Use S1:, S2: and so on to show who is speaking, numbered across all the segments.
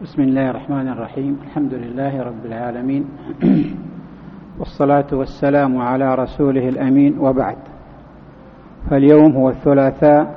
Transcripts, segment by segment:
S1: بسم الله الرحمن الرحيم. الحمد لله رب العالمين والصلاة والسلام على رسوله الأمين، وبعد. فاليوم هو الثلاثاء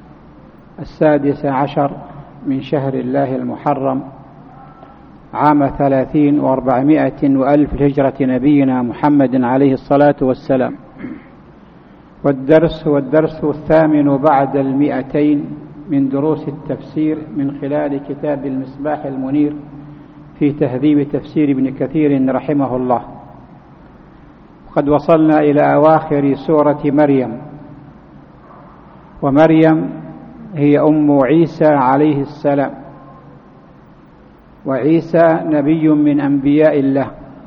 S1: 16 من شهر الله المحرم، عام 30 و400 وألف هجرة نبينا محمد عليه الصلاة والسلام. والدرس هو الدرس 8 بعد 200 من دروس التفسير من خلال كتاب المصباح المنير في تهذيب تفسير ابن كثير رحمه الله. قد وصلنا إلى أواخر سورة مريم، ومريم هي أم عيسى عليه السلام، وعيسى نبي من أنبياء الله،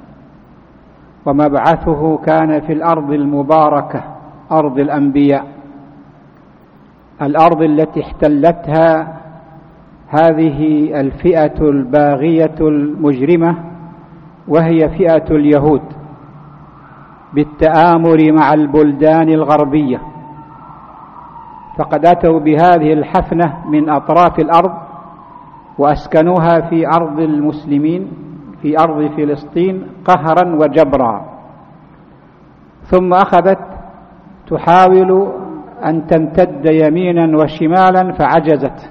S1: ومبعثه كان في الأرض المباركة، أرض الأنبياء، الأرض التي احتلتها هذه الفئة الباغية المجرمة، وهي فئة اليهود، بالتآمر مع البلدان الغربية. فقد أتوا بهذه الحفنة من أطراف الأرض وأسكنوها في أرض المسلمين، في أرض فلسطين، قهرا وجبرا. ثم أخذت تحاول أن تمتد يمينا وشمالا فعجزت،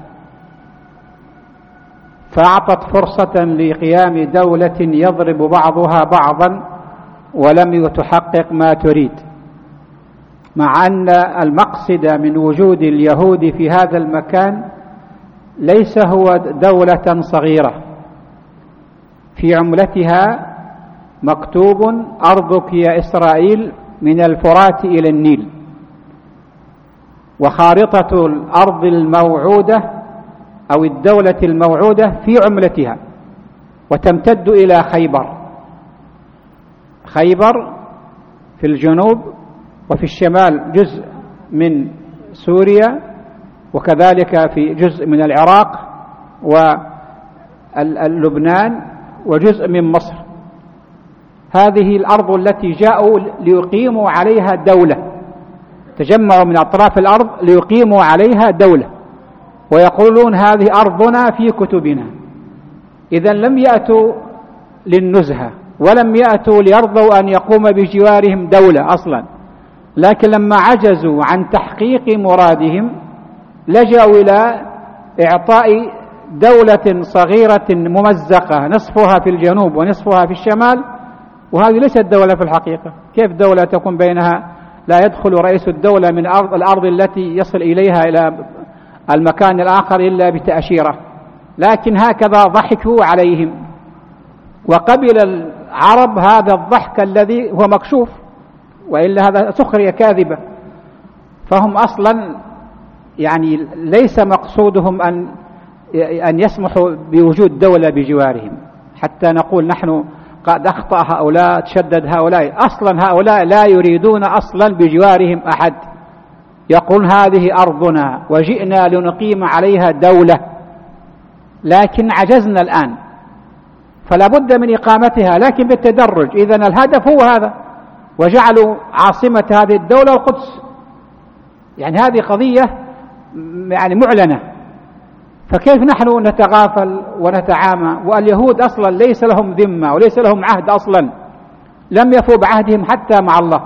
S1: فأعطت فرصة لقيام دولة يضرب بعضها بعضا ولم تحقق ما تريد، مع أن المقصد من وجود اليهود في هذا المكان ليس هو دولة صغيرة. في عملتها مكتوب: أرضك يا إسرائيل من الفرات إلى النيل. وخارطة الأرض الموعودة أو الدولة الموعودة في عملتها، وتمتد إلى خيبر. خيبر في الجنوب، وفي الشمال جزء من سوريا، وكذلك في جزء من العراق ولبنان وجزء من مصر. هذه الأرض التي جاءوا ليقيموا عليها دولة، تجمعوا من أطراف الأرض ليقيموا عليها دولة، ويقولون هذه أرضنا في كتبنا. إذن لم يأتوا للنزهة، ولم يأتوا ليرضوا أن يقوم بجوارهم دولة أصلا، لكن لما عجزوا عن تحقيق مرادهم لجأوا إلى إعطاء دولة صغيرة ممزقة، نصفها في الجنوب ونصفها في الشمال. وهذه ليست دولة في الحقيقة. كيف دولة تكون بينها؟ لا يدخل رئيس الدولة من الأرض التي يصل إليها إلى المكان الآخر إلا بتأشيرة. لكن هكذا ضحكوا عليهم، وقبل العرب هذا الضحك الذي هو مكشوف، وإلا هذا سخرية كاذبة. فهم أصلا يعني ليس مقصودهم أن يسمحوا بوجود دولة بجوارهم، حتى نقول نحن قد أخطأ هؤلاء، تشدد هؤلاء. أصلا هؤلاء لا يريدون أصلا بجوارهم أحد، يقولون هذه أرضنا وجئنا لنقيم عليها دولة، لكن عجزنا الآن، فلا بد من إقامتها، لكن بالتدرج. إذن الهدف هو هذا، وجعلوا عاصمة هذه الدولة القدس. يعني هذه قضية يعني معلنة، فكيف نحن نتغافل ونتعامى؟ واليهود أصلا ليس لهم ذمة وليس لهم عهد أصلا، لم يفوا بعهدهم حتى مع الله.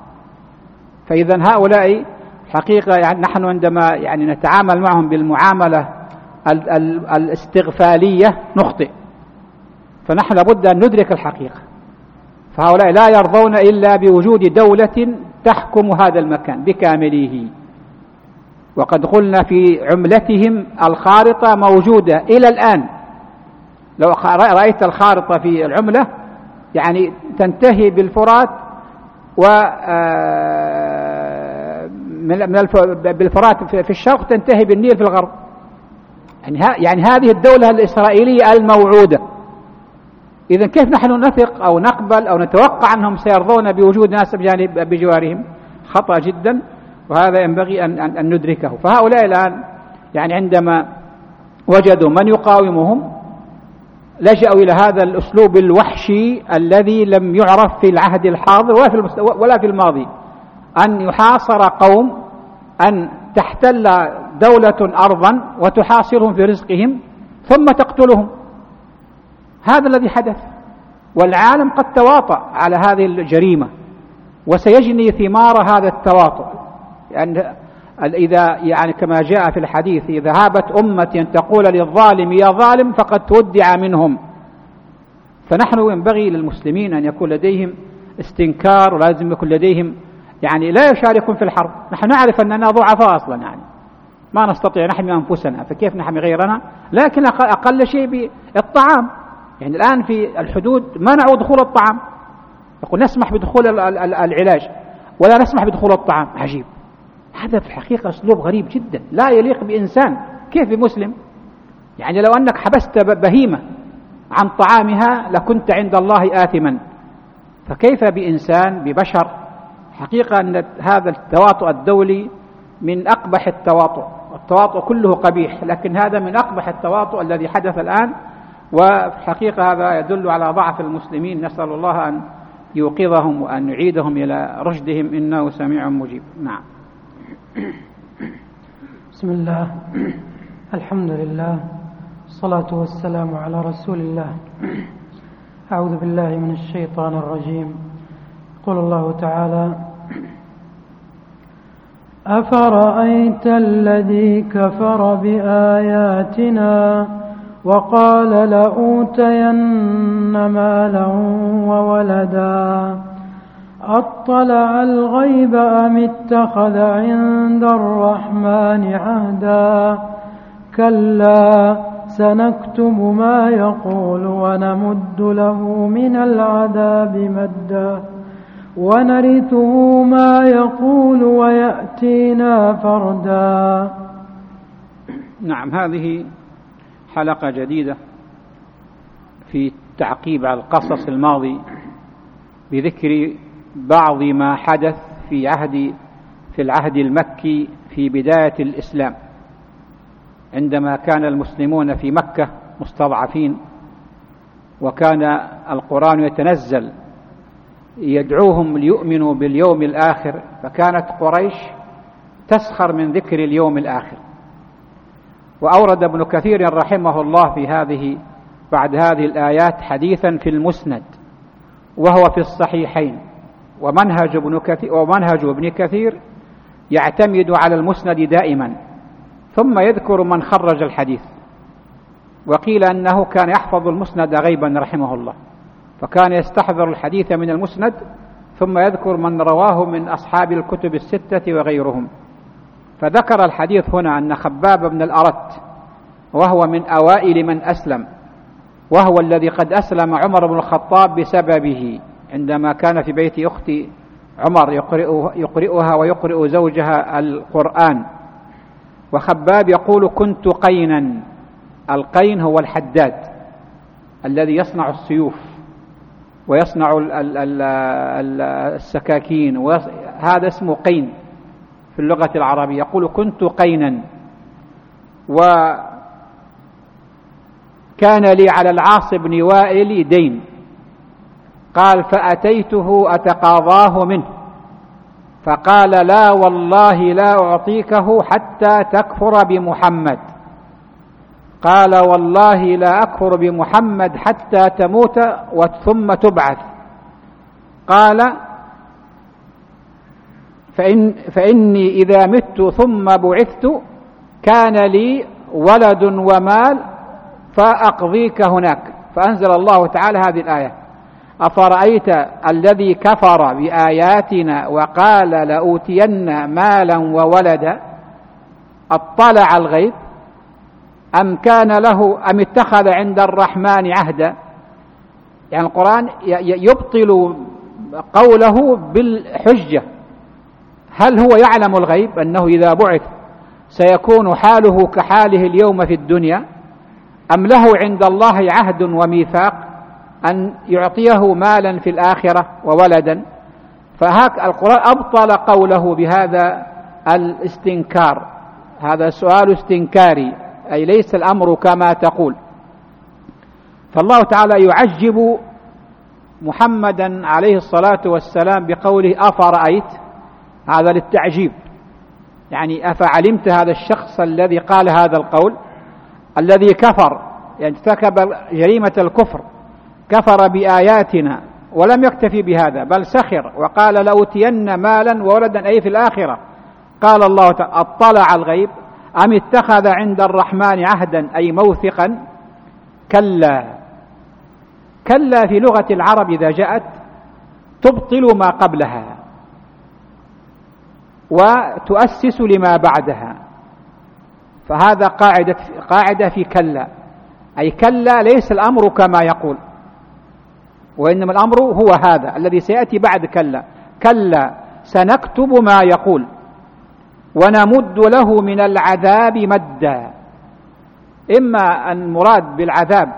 S1: فإذا هؤلاء حقيقة يعني نحن عندما يعني نتعامل معهم بالمعاملة الاستغفالية نخطئ، فنحن لابد أن ندرك الحقيقة. فهؤلاء لا يرضون إلا بوجود دولة تحكم هذا المكان بكامله. وقد قلنا في عملتهم الخارطة موجودة إلى الآن. لو رأيت الخارطة في العملة يعني تنتهي بالفرات، بالفرات في الشرق تنتهي بالنيل في الغرب. يعني هذه الدولة الإسرائيلية الموعودة. إذن كيف نحن نثق أو نقبل أو نتوقع أنهم سيرضون بوجود ناس بجوارهم؟ خطأ جدا، وهذا ينبغي أن ندركه. فهؤلاء الآن يعني عندما وجدوا من يقاومهم لجأوا إلى هذا الأسلوب الوحشي الذي لم يعرف في العهد الحاضر ولا في الماضي، أن يحاصر قوم، أن تحتل دولة أرضا وتحاصرهم في رزقهم ثم تقتلهم. هذا الذي حدث، والعالم قد تواطأ على هذه الجريمة وسيجني ثمار هذا التواطؤ، لأن إذا يعني كما جاء في الحديث إذا هابت أمة تقول للظالم يا ظالم فقد تودع منهم. فنحن ينبغي للمسلمين أن يكون لديهم استنكار، ولازم يكون لديهم يعني لا يشاركون في الحرب. نحن نعرف أننا ضعفاء أصلا، يعني ما نستطيع نحمي أنفسنا، فكيف نحمي غيرنا؟ لكن أقل شيء بالطعام. يعني الآن في الحدود منعوا دخول الطعام، يقول نسمح بدخول العلاج ولا نسمح بدخول الطعام. عجيب، هذا في الحقيقة أسلوب غريب جدا لا يليق بإنسان، كيف بمسلم؟ يعني لو أنك حبست بهيمة عن طعامها لكنت عند الله آثما، فكيف بإنسان ببشر؟ حقيقة أن هذا التواطؤ الدولي من أقبح التواطؤ، التواطؤ كله قبيح، لكن هذا من أقبح التواطؤ الذي حدث الآن، وحقيقة هذا يدل على ضعف المسلمين. نسأل الله أن يوقظهم وأن يعيدهم إلى رشدهم، إنه سميع مجيب. نعم.
S2: بسم الله، الحمد لله، الصلاة والسلام على رسول الله. أعوذ بالله من الشيطان الرجيم. يقول الله تعالى: أفرأيت الذي كفر بآياتنا وقال لأوتين مالا وولدا أطلع الغيب أم اتخذ عند الرحمن عهدا كلا سنكتب ما يقول ونمد له من العذاب مدا ونرثه ما يقول ويأتينا فردا.
S1: نعم، هذه حلقة جديدة في التعقيب على القصص الماضي بذكر بعض ما حدث في العهد المكي في بداية الإسلام، عندما كان المسلمون في مكة مستضعفين، وكان القرآن يتنزل يدعوهم ليؤمنوا باليوم الآخر، فكانت قريش تسخر من ذكر اليوم الآخر. وأورد ابن كثير رحمه الله بعد هذه الآيات حديثا في المسند، وهو في الصحيحين، ومنهج ابن كثير يعتمد على المسند دائما، ثم يذكر من خرج الحديث. وقيل أنه كان يحفظ المسند غيبا رحمه الله، فكان يستحضر الحديث من المسند ثم يذكر من رواه من أصحاب الكتب الستة وغيرهم. فذكر الحديث هنا أن خباب بن الأرت، وهو من أوائل من أسلم، وهو الذي قد أسلم عمر بن الخطاب بسببه عندما كان في بيت أخت عمر يقرئها ويقرئ زوجها القرآن. وخباب يقول: كنت قينا. القين هو الحداد الذي يصنع السيوف ويصنع السكاكين، هذا اسمه قين في اللغة العربية. يقول: كنت قينا، وكان لي على العاص بن وائل دين، قال: فأتيته أتقاضاه منه، فقال: لا والله لا أعطيكه حتى تكفر بمحمد. قال: والله لا أكفر بمحمد حتى تموت ثم تبعث. قال: فإني إذا مت ثم بعثت كان لي ولد ومال فأقضيك هناك. فأنزل الله تعالى هذه الآية: أفرأيت الذي كفر بآياتنا وقال لأوتين مالا وولدا أطلع الغيب أم اتخذ عند الرحمن عهدا. يعني القرآن يبطل قوله بالحجة. هل هو يعلم الغيب أنه إذا بعث سيكون حاله كحاله اليوم في الدنيا، أم له عند الله عهد وميثاق أن يعطيه مالا في الآخرة وولدا؟ فهك القرآن أبطل قوله بهذا الاستنكار. هذا سؤال استنكاري، أي ليس الأمر كما تقول. فالله تعالى يعجب محمدا عليه الصلاة والسلام بقوله: أفرأيت، هذا للتعجيب، يعني أفعلمت هذا الشخص الذي قال هذا القول، الذي كفر، يعني ارتكب جريمة الكفر كفر بآياتنا ولم يكتفي بهذا بل سخر وقال لأوتين مالا وولدا، أي في الآخرة. قال الله تعالى اطلع الغيب أم اتخذ عند الرحمن عهدا، أي موثقا. كلا، كلا في لغة العرب إذا جاءت تبطل ما قبلها وتؤسس لما بعدها، فهذا قاعدة في كلا، أي كلا ليس الأمر كما يقول، وإنما الأمر هو هذا الذي سيأتي بعد كلا. كلا سنكتب ما يقول ونمد له من العذاب مدا. إما أن مراد بالعذاب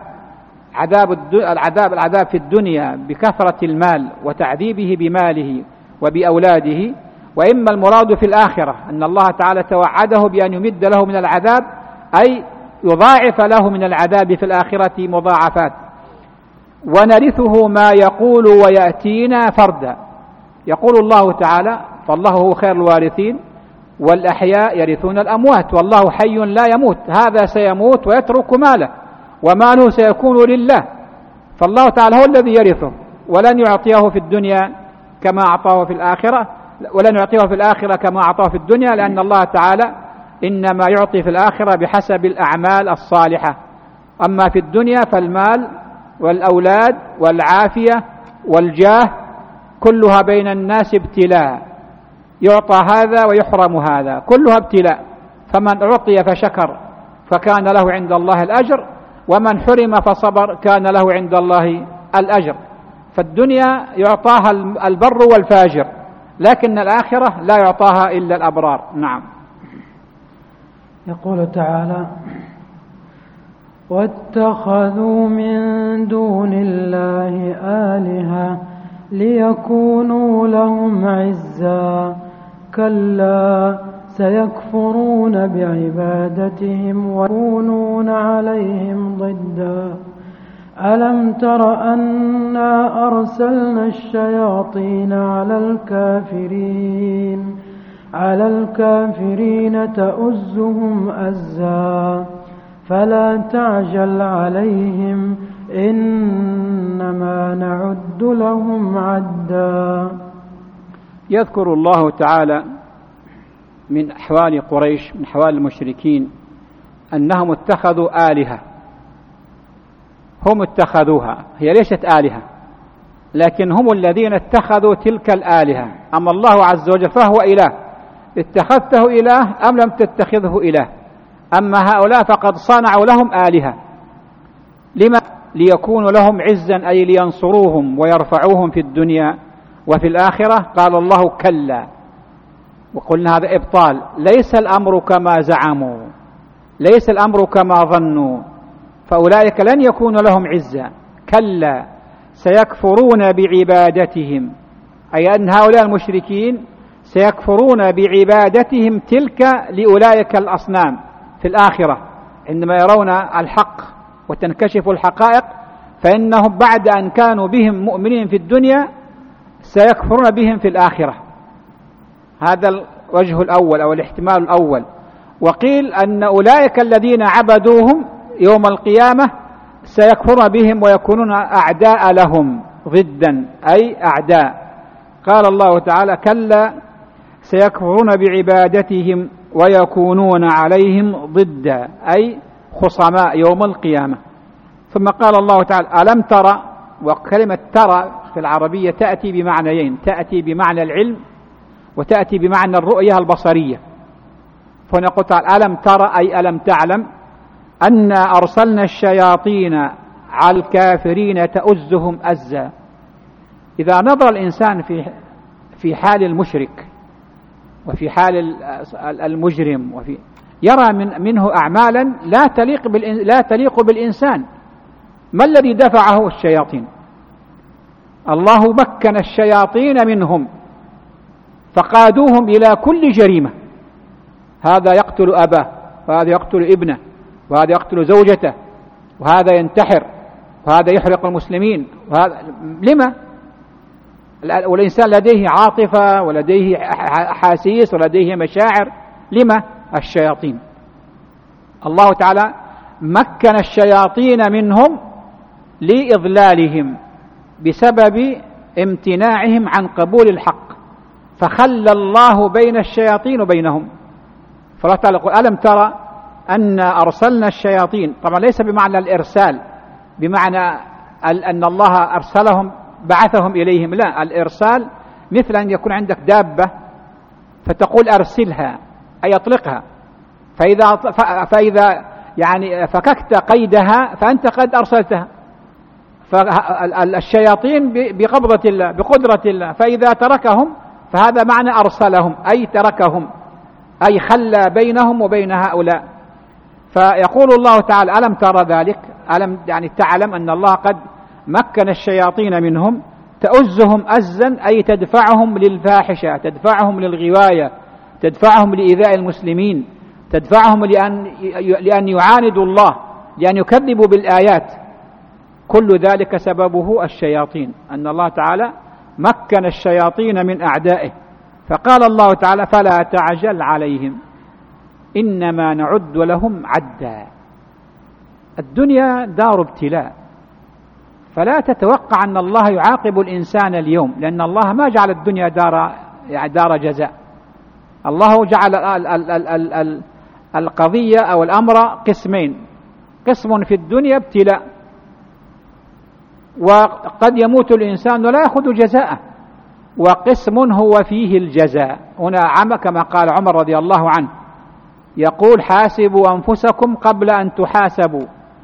S1: العذاب في الدنيا بكثرة المال وتعذيبه بماله وبأولاده، وإما المراد في الآخرة أن الله تعالى توعده بأن يمد له من العذاب، أي يضاعف له من العذاب في الآخرة مضاعفات. ونرثه ما يقول ويأتينا فردا. يقول الله تعالى فالله هو خير الوارثين والأحياء يرثون الأموات والله حي لا يموت. هذا سيموت ويترك ماله وماله سيكون لله، فالله تعالى هو الذي يرثه ولن يعطيه في الدنيا كما أعطاه في الآخرة، ولن يعطيه في الآخرة كما أعطاه في الدنيا، لأن الله تعالى إنما يعطي في الآخرة بحسب الأعمال الصالحة. أما في الدنيا فالمال والأولاد والعافية والجاه كلها بين الناس ابتلاء، يعطى هذا ويحرم هذا، كلها ابتلاء. فمن أعطي فشكر فكان له عند الله الأجر، ومن حرم فصبر كان له عند الله الأجر. فالدنيا يعطاها البر والفاجر، لكن الآخرة لا يعطاها إلا الأبرار. نعم.
S2: يقول تعالى واتخذوا من دون الله آلهة ليكونوا لهم عزا كلا سيكفرون بعبادتهم ويكونون عليهم ضدا ألم تر أنا أرسلنا الشياطين على الكافرين تؤزهم أزا فلا تعجل عليهم إنما نعد لهم عدا.
S1: يذكر الله تعالى من أحوال قريش، من أحوال المشركين، أنهم اتخذوا آلهة، هم اتخذوها، هي ليست آلهة لكن هم الذين اتخذوا تلك الآلهة. أما الله عز وجل فهو إله، اتخذته إله أم لم تتخذه إله؟ أما هؤلاء فقد صنعوا لهم آلهة. لما؟ ليكونوا لهم عزا، أي لينصروهم ويرفعوهم في الدنيا وفي الآخرة. قال الله كلا، وقلنا هذا إبطال، ليس الأمر كما زعموا، ليس الأمر كما ظنوا، فأولئك لن يكون لهم عزا. كلا سيكفرون بعبادتهم، أي أن هؤلاء المشركين سيكفرون بعبادتهم تلك لأولئك الأصنام في الآخرة عندما يرون الحق وتنكشف الحقائق، فإنهم بعد أن كانوا بهم مؤمنين في الدنيا سيكفرون بهم في الآخرة. هذا الوجه الأول أو الاحتمال الأول. وقيل أن أولئك الذين عبدوهم يوم القيامة سيكفرون بهم ويكونون أعداء لهم ضدا، أي أعداء. قال الله تعالى كلا سيكفرون بعبادتهم ويكونون عليهم ضدا، أي خصماء يوم القيامة. ثم قال الله تعالى ألم ترى، وكلمة ترى في العربية تأتي بمعنيين، تأتي بمعنى العلم وتأتي بمعنى الرؤية البصرية. فنقول تعالى ألم ترى، أي ألم تعلم أنا أرسلنا الشياطين على الكافرين تؤزهم أزا. إذا نظر الإنسان في حال المشرك وفي حال المجرم يرى منه أعمالا لا تليق بالإنسان. ما الذي دفعه؟ الشياطين. الله مكن الشياطين منهم فقادوهم إلى كل جريمة، هذا يقتل أباه وهذا يقتل ابنه وهذا يقتل زوجته وهذا ينتحر وهذا يحرق المسلمين لما؟ والإنسان لديه عاطفة ولديه أحاسيس ولديه مشاعر. لما؟ الشياطين. الله تعالى مكن الشياطين منهم لإضلالهم بسبب امتناعهم عن قبول الحق، فخلى الله بين الشياطين وبينهم. فالله تعالى يقول ألم ترى أن أرسلنا الشياطين، طبعا ليس بمعنى الإرسال بمعنى أن الله أرسلهم بعثهم إليهم، لا، الإرسال مثل أن يكون عندك دابة فتقول أرسلها أي أطلقها، فإذا يعني فككت قيدها فأنت قد أرسلتها. فالشياطين بقبضة الله بقدرة الله، فإذا تركهم فهذا معنى أرسلهم أي تركهم، أي خلى بينهم وبين هؤلاء. فيقول الله تعالى ألم ترى ذلك، ألم يعني تعلم أن الله قد مكن الشياطين منهم، تؤزهم أزا أي تدفعهم للفاحشة، تدفعهم للغواية، تدفعهم لإيذاء المسلمين، تدفعهم لأن يعاندوا الله، لأن يكذبوا بالآيات. كل ذلك سببه الشياطين، أن الله تعالى مكن الشياطين من أعدائه. فقال الله تعالى فلا تعجل عليهم إنما نعد لهم عدا. الدنيا دار ابتلاء، فلا تتوقع أن الله يعاقب الإنسان اليوم، لأن الله ما جعل الدنيا دار جزاء. الله جعل القضية أو الأمر قسمين، قسم في الدنيا ابتلاء وقد يموت الإنسان ولا يأخذ جزاءه، وقسم هو فيه الجزاء. هنا كما قال عمر رضي الله عنه يقول حاسبوا أنفسكم قبل أن تحاسبوا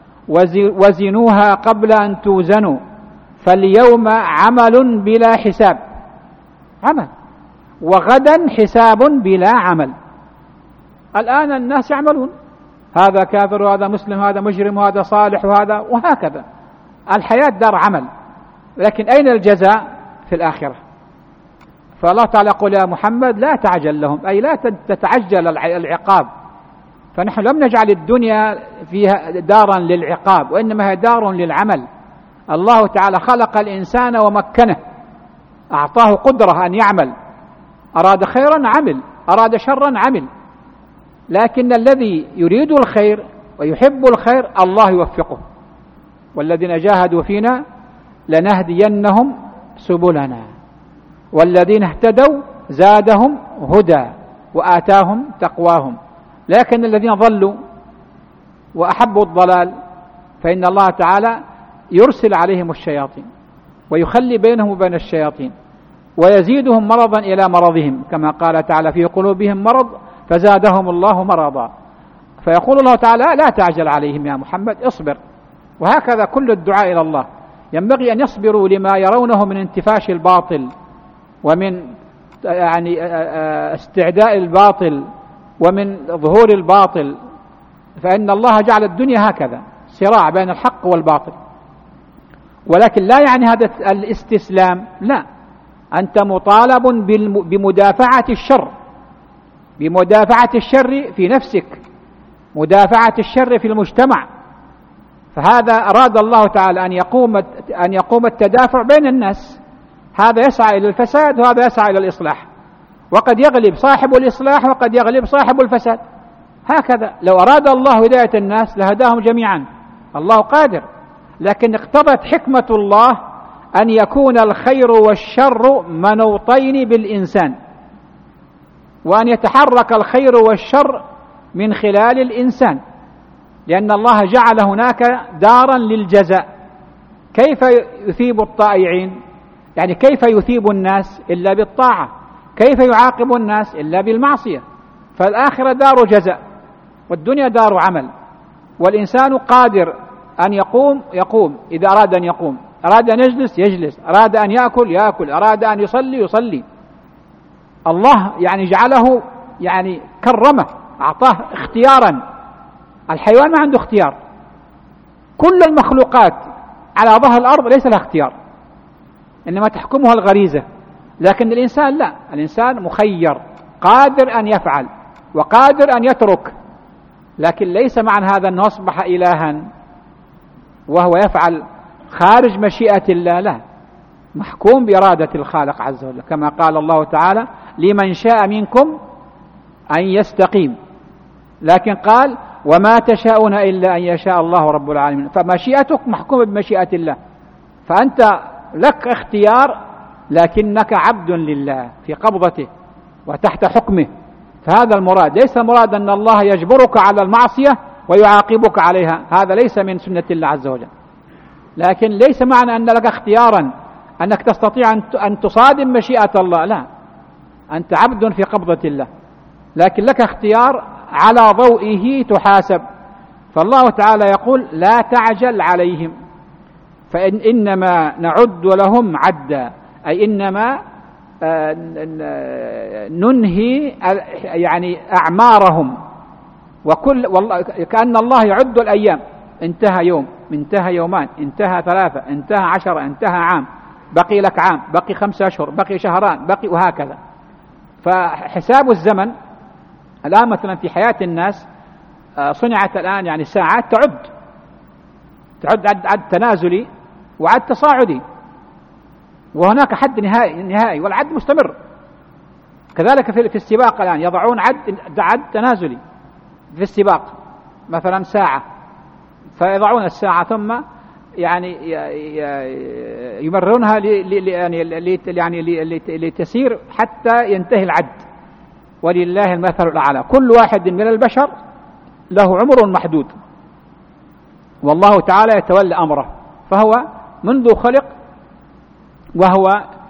S1: وزنوها قبل أن توزنوا، فاليوم عمل بلا حساب، عمل، وغدا حساب بلا عمل. الآن الناس يعملون، هذا كافر وهذا مسلم، هذا مجرم وهذا صالح وهكذا. الحياة دار عمل، لكن أين الجزاء في الآخرة؟ فالله تعالى يقول يا محمد لا تعجل لهم، أي لا تتعجل العقاب. فنحن لم نجعل الدنيا فيها دارا للعقاب، وإنما هي دار للعمل. الله تعالى خلق الإنسان ومكنه، أعطاه قدرة أن يعمل، أراد خيرا عمل، أراد شرا عمل، لكن الذي يريد الخير ويحب الخير الله يوفقه. والذين جاهدوا فينا لنهدينهم سبلنا والذين اهتدوا زادهم هدى وآتاهم تقواهم. لكن الذين ضلوا وأحبوا الضلال فإن الله تعالى يرسل عليهم الشياطين ويخلي بينهم وبين الشياطين ويزيدهم مرضا إلى مرضهم، كما قال تعالى في قلوبهم مرض فزادهم الله مرضا. فيقول الله تعالى لا تعجل عليهم يا محمد، اصبر. وهكذا كل الدعاء إلى الله ينبغي أن يصبروا لما يرونه من انتفاش الباطل ومن يعني استعداء الباطل ومن ظهور الباطل، فإن الله جعل الدنيا هكذا صراع بين الحق والباطل. ولكن لا يعني هذا الاستسلام، لا، أنت مطالب بمدافعة الشر، بمدافعة الشر في نفسك، مدافعة الشر في المجتمع. فهذا أراد الله تعالى أن يقوم التدافع بين الناس، هذا يسعى إلى الفساد وهذا يسعى إلى الإصلاح، وقد يغلب صاحب الإصلاح وقد يغلب صاحب الفساد. هكذا لو أراد الله هداية الناس لهداهم جميعا، الله قادر، لكن اقتضت حكمة الله أن يكون الخير والشر منوطين بالإنسان، وأن يتحرك الخير والشر من خلال الإنسان، لأن الله جعل هناك دارا للجزاء. كيف يثيب الطائعين؟ يعني كيف يثيب الناس إلا بالطاعة؟ كيف يعاقب الناس إلا بالمعصية؟ فالآخرة دار جزاء والدنيا دار عمل، والإنسان قادر أن يقوم إذا أراد أن يقوم، أراد أن يجلس، أراد أن يأكل، أراد أن يصلي. الله يعني جعله يعني كرمه، أعطاه اختيارا. الحيوان ما عنده اختيار، كل المخلوقات على ظهر الأرض ليس لها اختيار، إنما تحكمها الغريزة. لكن الإنسان لا، الإنسان مخير، قادر أن يفعل وقادر أن يترك، لكن ليس معنى هذا أنه أصبح إلها وهو يفعل خارج مشيئة الله، لا، محكوم بإرادة الخالق عز وجل، كما قال الله تعالى لمن شاء منكم أن يستقيم. لكن قال وما تشاءون إلا أن يشاء الله رب العالمين. فمشيئتك محكومة بمشيئة الله، فأنت لك اختيار لكنك عبد لله في قبضته وتحت حكمه. فهذا المراد، ليس المراد أن الله يجبرك على المعصية ويعاقبك عليها، هذا ليس من سنة الله عز وجل. لكن ليس معنى أن لك اختيارا أنك تستطيع أن تصادم مشيئة الله، لا، أنت عبد في قبضة الله، لكن لك اختيار على ضوئه تحاسب. فالله تعالى يقول لا تعجل عليهم، فإنما نعد لهم عدا، أي إنما ننهي يعني أعمارهم. والله كأن الله يعد الأيام، انتهى يوم، انتهى يومان، انتهى 3، انتهى 10، انتهى عام، بقي لك عام، بقي 5 أشهر، بقي شهران، بقي، وهكذا. فحساب الزمن الآن مثلا في حياة الناس صنعت الآن يعني ساعات تعد عد تنازلي وعد تصاعدي، وهناك حد نهائي والعد مستمر. كذلك في السباق الآن يضعون عد تنازلي في السباق، مثلا ساعة، فيضعون الساعة ثم يعني يمرونها لتسير حتى ينتهي العد، ولله المثل الأعلى. كل واحد من البشر له عمر محدود، والله تعالى يتولى أمره، فهو منذ خلق وهو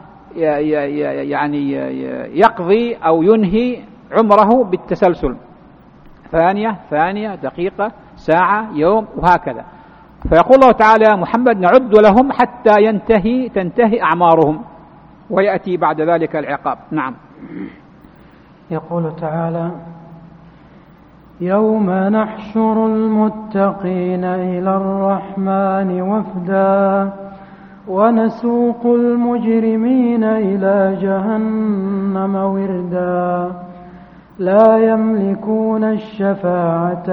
S1: يعني يقضي أو ينهي عمره بالتسلسل، ثانية، دقيقة، ساعة، يوم، وهكذا. فيقول الله تعالى يا محمد نعد لهم حتى تنتهي أعمارهم ويأتي بعد ذلك العقاب. نعم.
S2: يقول تعالى يوم نحشر المتقين إلى الرحمن وفدا ونسوق المجرمين إلى جهنم وردا لا يملكون الشفاعة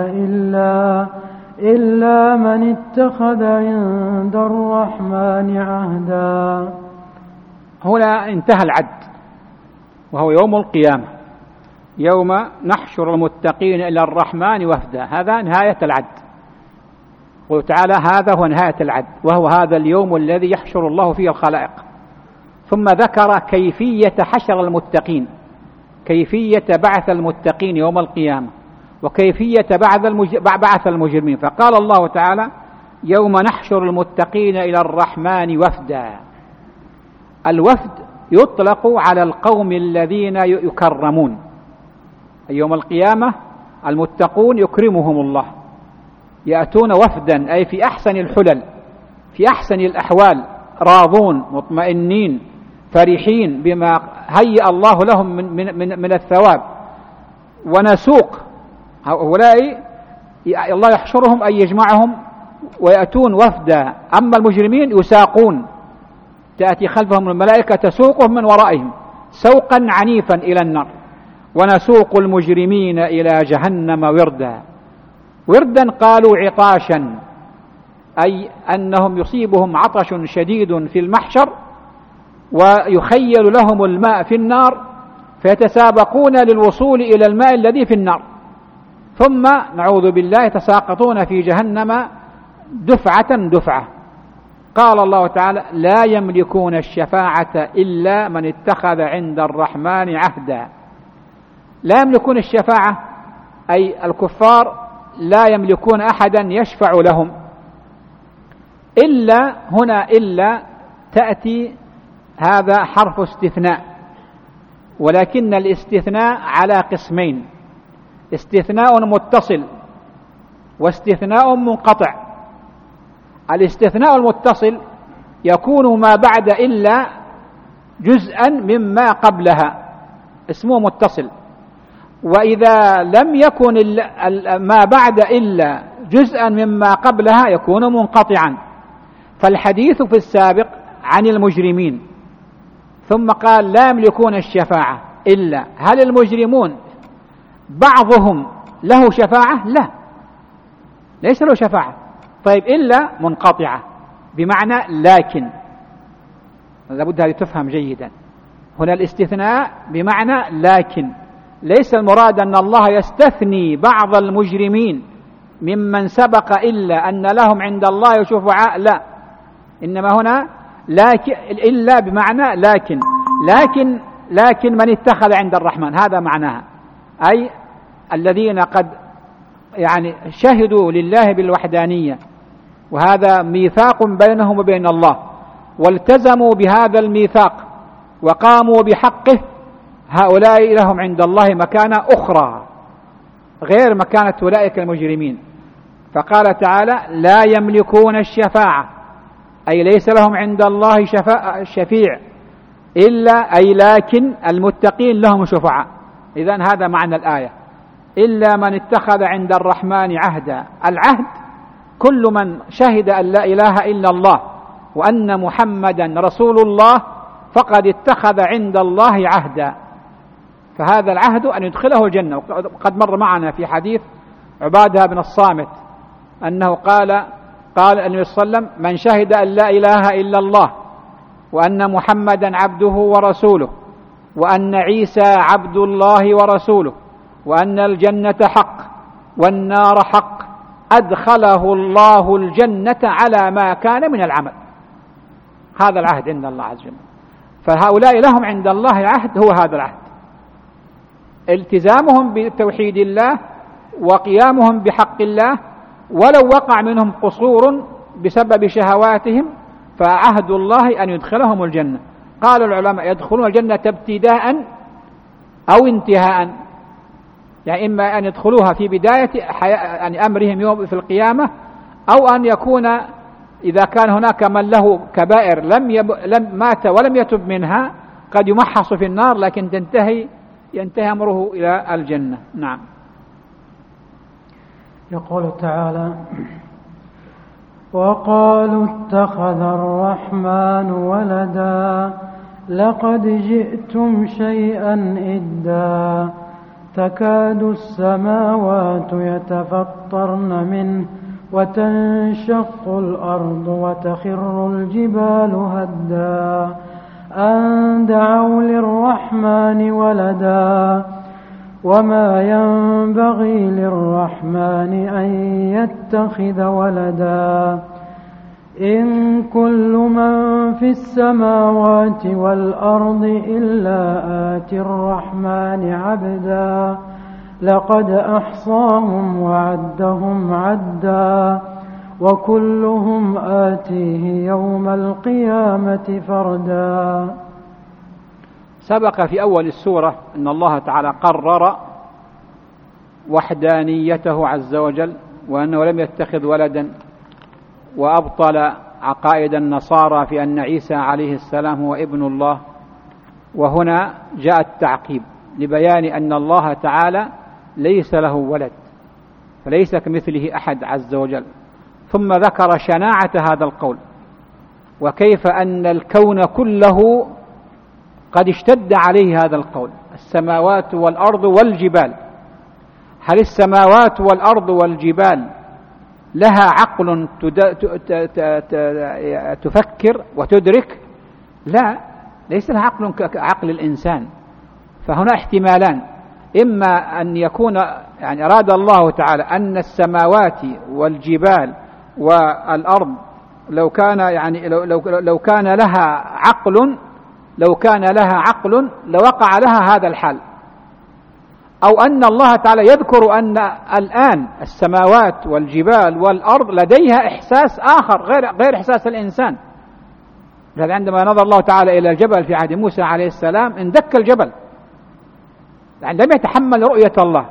S2: إلا من اتخذ عند الرحمن عهدا.
S1: هنا انتهى العد، وهو يوم القيامة، يوم نحشر المتقين إلى الرحمن وفدا، هذا نهاية العد. قل تعالى هذا هو نهاية العد، وهو هذا اليوم الذي يحشر الله فيه الخلائق. ثم ذكر كيفية حشر المتقين، كيفية بعث المتقين يوم القيامة، وكيفية بعث المجرمين. فقال الله تعالى يوم نحشر المتقين إلى الرحمن وفدا. الوفد يطلق على القوم الذين يكرمون يوم القيامة، المتقون يكرمهم الله، يأتون وفدا أي في أحسن الحلل، في أحسن الأحوال، راضون مطمئنين فرحين بما هيأ الله لهم من الثواب. ونسوق هؤلاء الله يحشرهم أي يجمعهم ويأتون وفدا. أما المجرمين يساقون، تأتي خلفهم الملائكة تسوقهم من ورائهم سوقا عنيفا إلى النار. ونسوق المجرمين إلى جهنم وردا. وردا قالوا عطاشا، أي أنهم يصيبهم عطش شديد في المحشر ويخيل لهم الماء في النار فيتسابقون للوصول إلى الماء الذي في النار، ثم نعوذ بالله يتساقطون في جهنم دفعة. قال الله تعالى لا يملكون الشفاعة إلا من اتخذ عند الرحمن عهدا. لا يملكون الشفاعة أي الكفار لا يملكون أحدا يشفع لهم. إلا هنا إلا تأتي هذا حرف استثناء، ولكن الاستثناء على قسمين: استثناء متصل واستثناء منقطع. الاستثناء المتصل يكون ما بعد إلا جزءا مما قبلها، اسمه متصل. وإذا لم يكن ما بعد إلا جزءا مما قبلها يكون منقطعا. فالحديث في السابق عن المجرمين، ثم قال لا يملكون الشفاعة إلا. هل المجرمون بعضهم له شفاعة؟ لا، ليس له شفاعة. طيب إلا منقطعة بمعنى لكن، لابد هذه تفهم جيدا. هنا الاستثناء بمعنى لكن، ليس المراد أن الله يستثني بعض المجرمين ممن سبق إلا أن لهم عند الله شفعاء، لا، إنما هنا لكن إلا بمعنى لكن من اتخذ عند الرحمن، هذا معناها، أي الذين قد يعني شهدوا لله بالوحدانية، وهذا ميثاق بينهم وبين الله، والتزموا بهذا الميثاق وقاموا بحقه، هؤلاء لهم عند الله مكانة أخرى غير مكانة أولئك المجرمين. فقال تعالى: لا يملكون الشفاعة، أي ليس لهم عند الله شفيع إلا، أي لكن المتقين لهم شفعاء. إذن هذا معنى الآية: إلا من اتخذ عند الرحمن عهدا. العهد كل من شهد أن لا إله إلا الله وأن محمدا رسول الله فقد اتخذ عند الله عهدا، فهذا العهد أن يدخله الجنة. وقد مر معنا في حديث عبادة بن الصامت أنه قال النبي صلى الله عليه وسلم: من شهد أن لا إله إلا الله وأن محمدا عبده ورسوله وأن عيسى عبد الله ورسوله وأن الجنة حق والنار حق أدخله الله الجنة على ما كان من العمل. هذا العهد عند الله عز وجل. فهؤلاء لهم عند الله عهد، هو هذا العهد: التزامهم بتوحيد الله وقيامهم بحق الله، ولو وقع منهم قصور بسبب شهواتهم فعهد الله أن يدخلهم الجنة. قال العلماء: يدخلون الجنة ابتداء أو انتهاء، يعني إما أن يدخلوها في بداية يعني أمرهم يوم في القيامة، أو أن يكون إذا كان هناك من له كبائر لم مات ولم يتب منها قد يمحص في النار، لكن ينتهي أمره إلى الجنة. نعم.
S2: يقول تعالى: وقالوا اتخذ الرحمن ولدا لقد جئتم شيئا إدا تكاد السماوات يتفطرن منه وتنشق الأرض وتخر الجبال هدا أن دعوا للرحمن ولدا وما ينبغي للرحمن أن يتخذ ولدا إن كل من في السماوات والأرض إلا آتي الرحمن عبدا لقد أحصاهم وعدهم عدا وكلهم آتيه يوم القيامة فردا.
S1: سبق في أول السورة أن الله تعالى قرر وحدانيته عز وجل وأنه لم يتخذ ولدا، وأبطل عقائد النصارى في أن عيسى عليه السلام هو ابن الله. وهنا جاء التعقيب لبيان أن الله تعالى ليس له ولد، فليس كمثله أحد عز وجل. ثم ذكر شناعة هذا القول، وكيف أن الكون كله قد اشتد عليه هذا القول: السماوات والأرض والجبال. هل السماوات والأرض والجبال لها عقل تفكر وتدرك؟ لا، ليس لها عقل كعقل الإنسان. فهنا احتمالان: إما أن يكون يعني أراد الله تعالى أن السماوات والجبال والأرض لو كان لها عقل لوقع لها هذا الحال، أو أن الله تعالى يذكر أن الآن السماوات والجبال والأرض لديها إحساس آخر غير إحساس الإنسان. لذلك عندما نظر الله تعالى إلى الجبل في عهد موسى عليه السلام اندك الجبل، يعني لم يتحمل رؤية الله،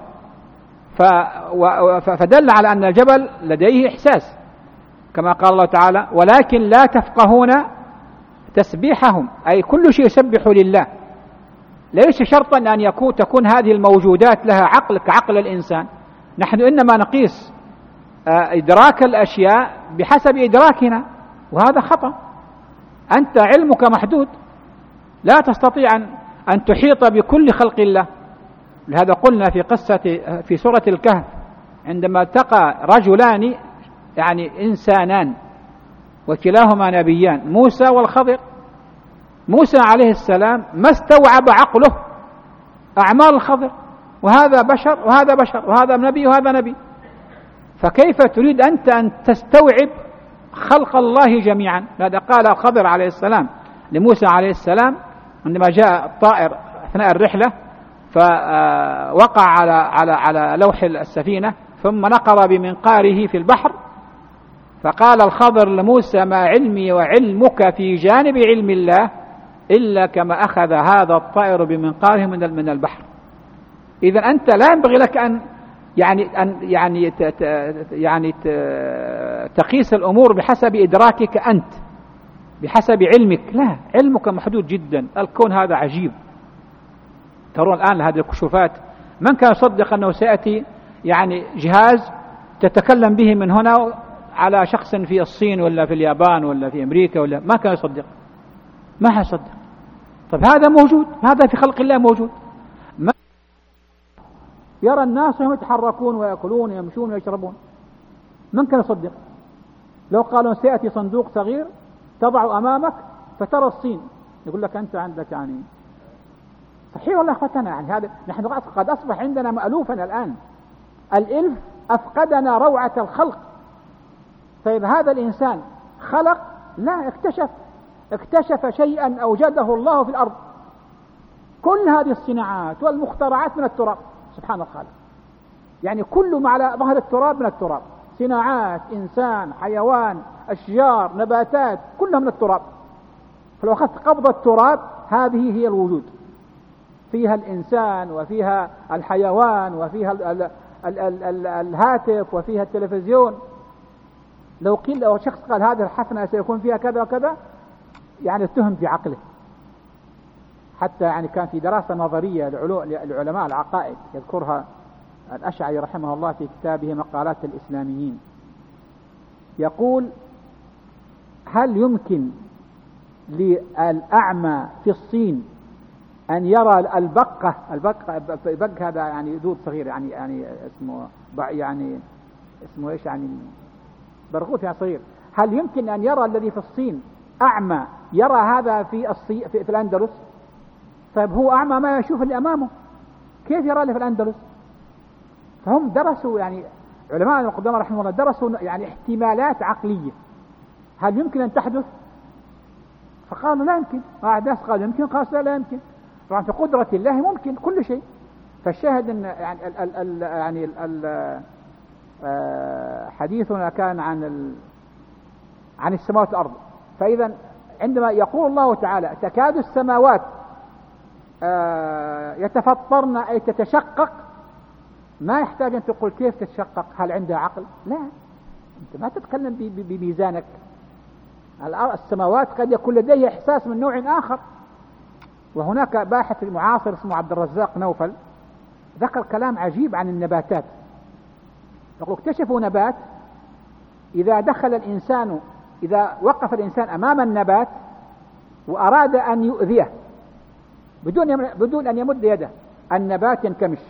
S1: فدل على أن الجبل لديه إحساس، كما قال الله تعالى: ولكن لا تفقهون تسبيحهم، أي كل شيء يسبح لله. ليس شرطا أن تكون هذه الموجودات لها عقل كعقل الإنسان. نحن إنما نقيس إدراك الأشياء بحسب إدراكنا، وهذا خطأ. أنت علمك محدود، لا تستطيع أن تحيط بكل خلق الله. لهذا قلنا في سورة الكهف عندما التقى رجلان يعني إنسانان وكلاهما نبيان، موسى والخضر، موسى عليه السلام ما استوعب عقله أعمال الخضر، وهذا بشر وهذا بشر، وهذا نبي وهذا نبي. فكيف تريد أنت أن تستوعب خلق الله جميعا؟ هذا قال الخضر عليه السلام لموسى عليه السلام عندما جاء الطائر أثناء الرحلة فوقع على لوح السفينة ثم نقر بمنقاره في البحر، فقال الخضر لموسى: ما علمي وعلمك في جانب علم الله إلا كما أخذ هذا الطائر بمنقاره من البحر. إذا أنت لا ينبغي لك أن تقيس الأمور بحسب إدراكك أنت، بحسب علمك. لا، علمك محدود جدا. الكون هذا عجيب. ترون الآن هذه الكشوفات، من كان يصدق أنه سيأتي جهاز تتكلم به من هنا على شخص في الصين ولا في اليابان ولا في أمريكا، ولا ما كان يصدق، ما حيصدق. طب هذا موجود، هذا في خلق الله موجود. ما يرى الناس هم يتحركون ويأكلون ويمشون ويشربون، من كان يصدق؟ لو قالوا سيأتي صندوق صغير تضع أمامك فترى الصين، يقول لك أنت عندك صحيح والله أخوتنا. هذا نحن قد أصبح عندنا مألوفا الآن. الإلف أفقدنا روعة الخلق. طيب هذا الإنسان خلق؟ لا، اكتشف شيئا أوجده الله في الأرض. كل هذه الصناعات والمخترعات من التراب، سبحان الخالق. كل ما على ظهر التراب من التراب، صناعات، إنسان، حيوان، أشجار، نباتات، كلها من التراب. فلو أخذت قبضة التراب هذه هي الوجود، فيها الإنسان وفيها الحيوان وفيها الهاتف وفيها التلفزيون. لو شخص قال هذه الحفنة سيكون فيها كذا وكذا اتهم في عقله. حتى كان في دراسة نظرية لعلماء العقائد يذكرها الأشعري رحمه الله في كتابه مقالات الإسلاميين، يقول: هل يمكن للأعمى في الصين أن يرى البق هذا دود صغير اسمه ايش برغوث صغير، هل يمكن أن يرى الذي في الصين أعمى يرى هذا في الأندلس؟ طيب هو أعمى ما يشوف اللي أمامه، كيف يرى اللي في الأندلس؟ فهم درسوا علماء القدامى رحمه الله درسوا احتمالات عقلية، هل يمكن أن تحدث؟ فقالوا لا يمكن. أحداث قالوا يمكن، قالوا لا يمكن. طبعا في قدرة الله ممكن كل شيء. فالشاهد أن حديثنا كان عن السماوات والأرض. فإذا عندما يقول الله تعالى تكاد السماوات يتفطرن أي تتشقق، ما يحتاج أن تقول كيف تتشقق، هل عندها عقل؟ لا، أنت ما تتكلم بميزانك. السماوات قد يكون لديه إحساس من نوع آخر. وهناك باحث معاصر اسمه عبد الرزاق نوفل ذكر كلام عجيب عن النباتات. يقول اكتشفوا نبات إذا وقف الإنسان أمام النبات وأراد أن يؤذيه بدون أن يمد يده، النبات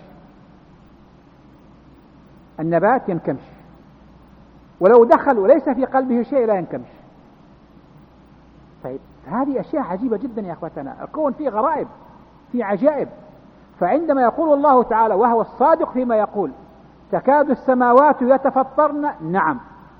S1: ينكمش، ولو دخل وليس في قلبه شيء لا ينكمش. طيب هذه أشياء عجيبة جدا يا أخوتنا. الكون فيه غرائب، فيه عجائب. فعندما يقول الله تعالى وهو الصادق فيما يقول تكاد السماوات يتفطرن، نعم.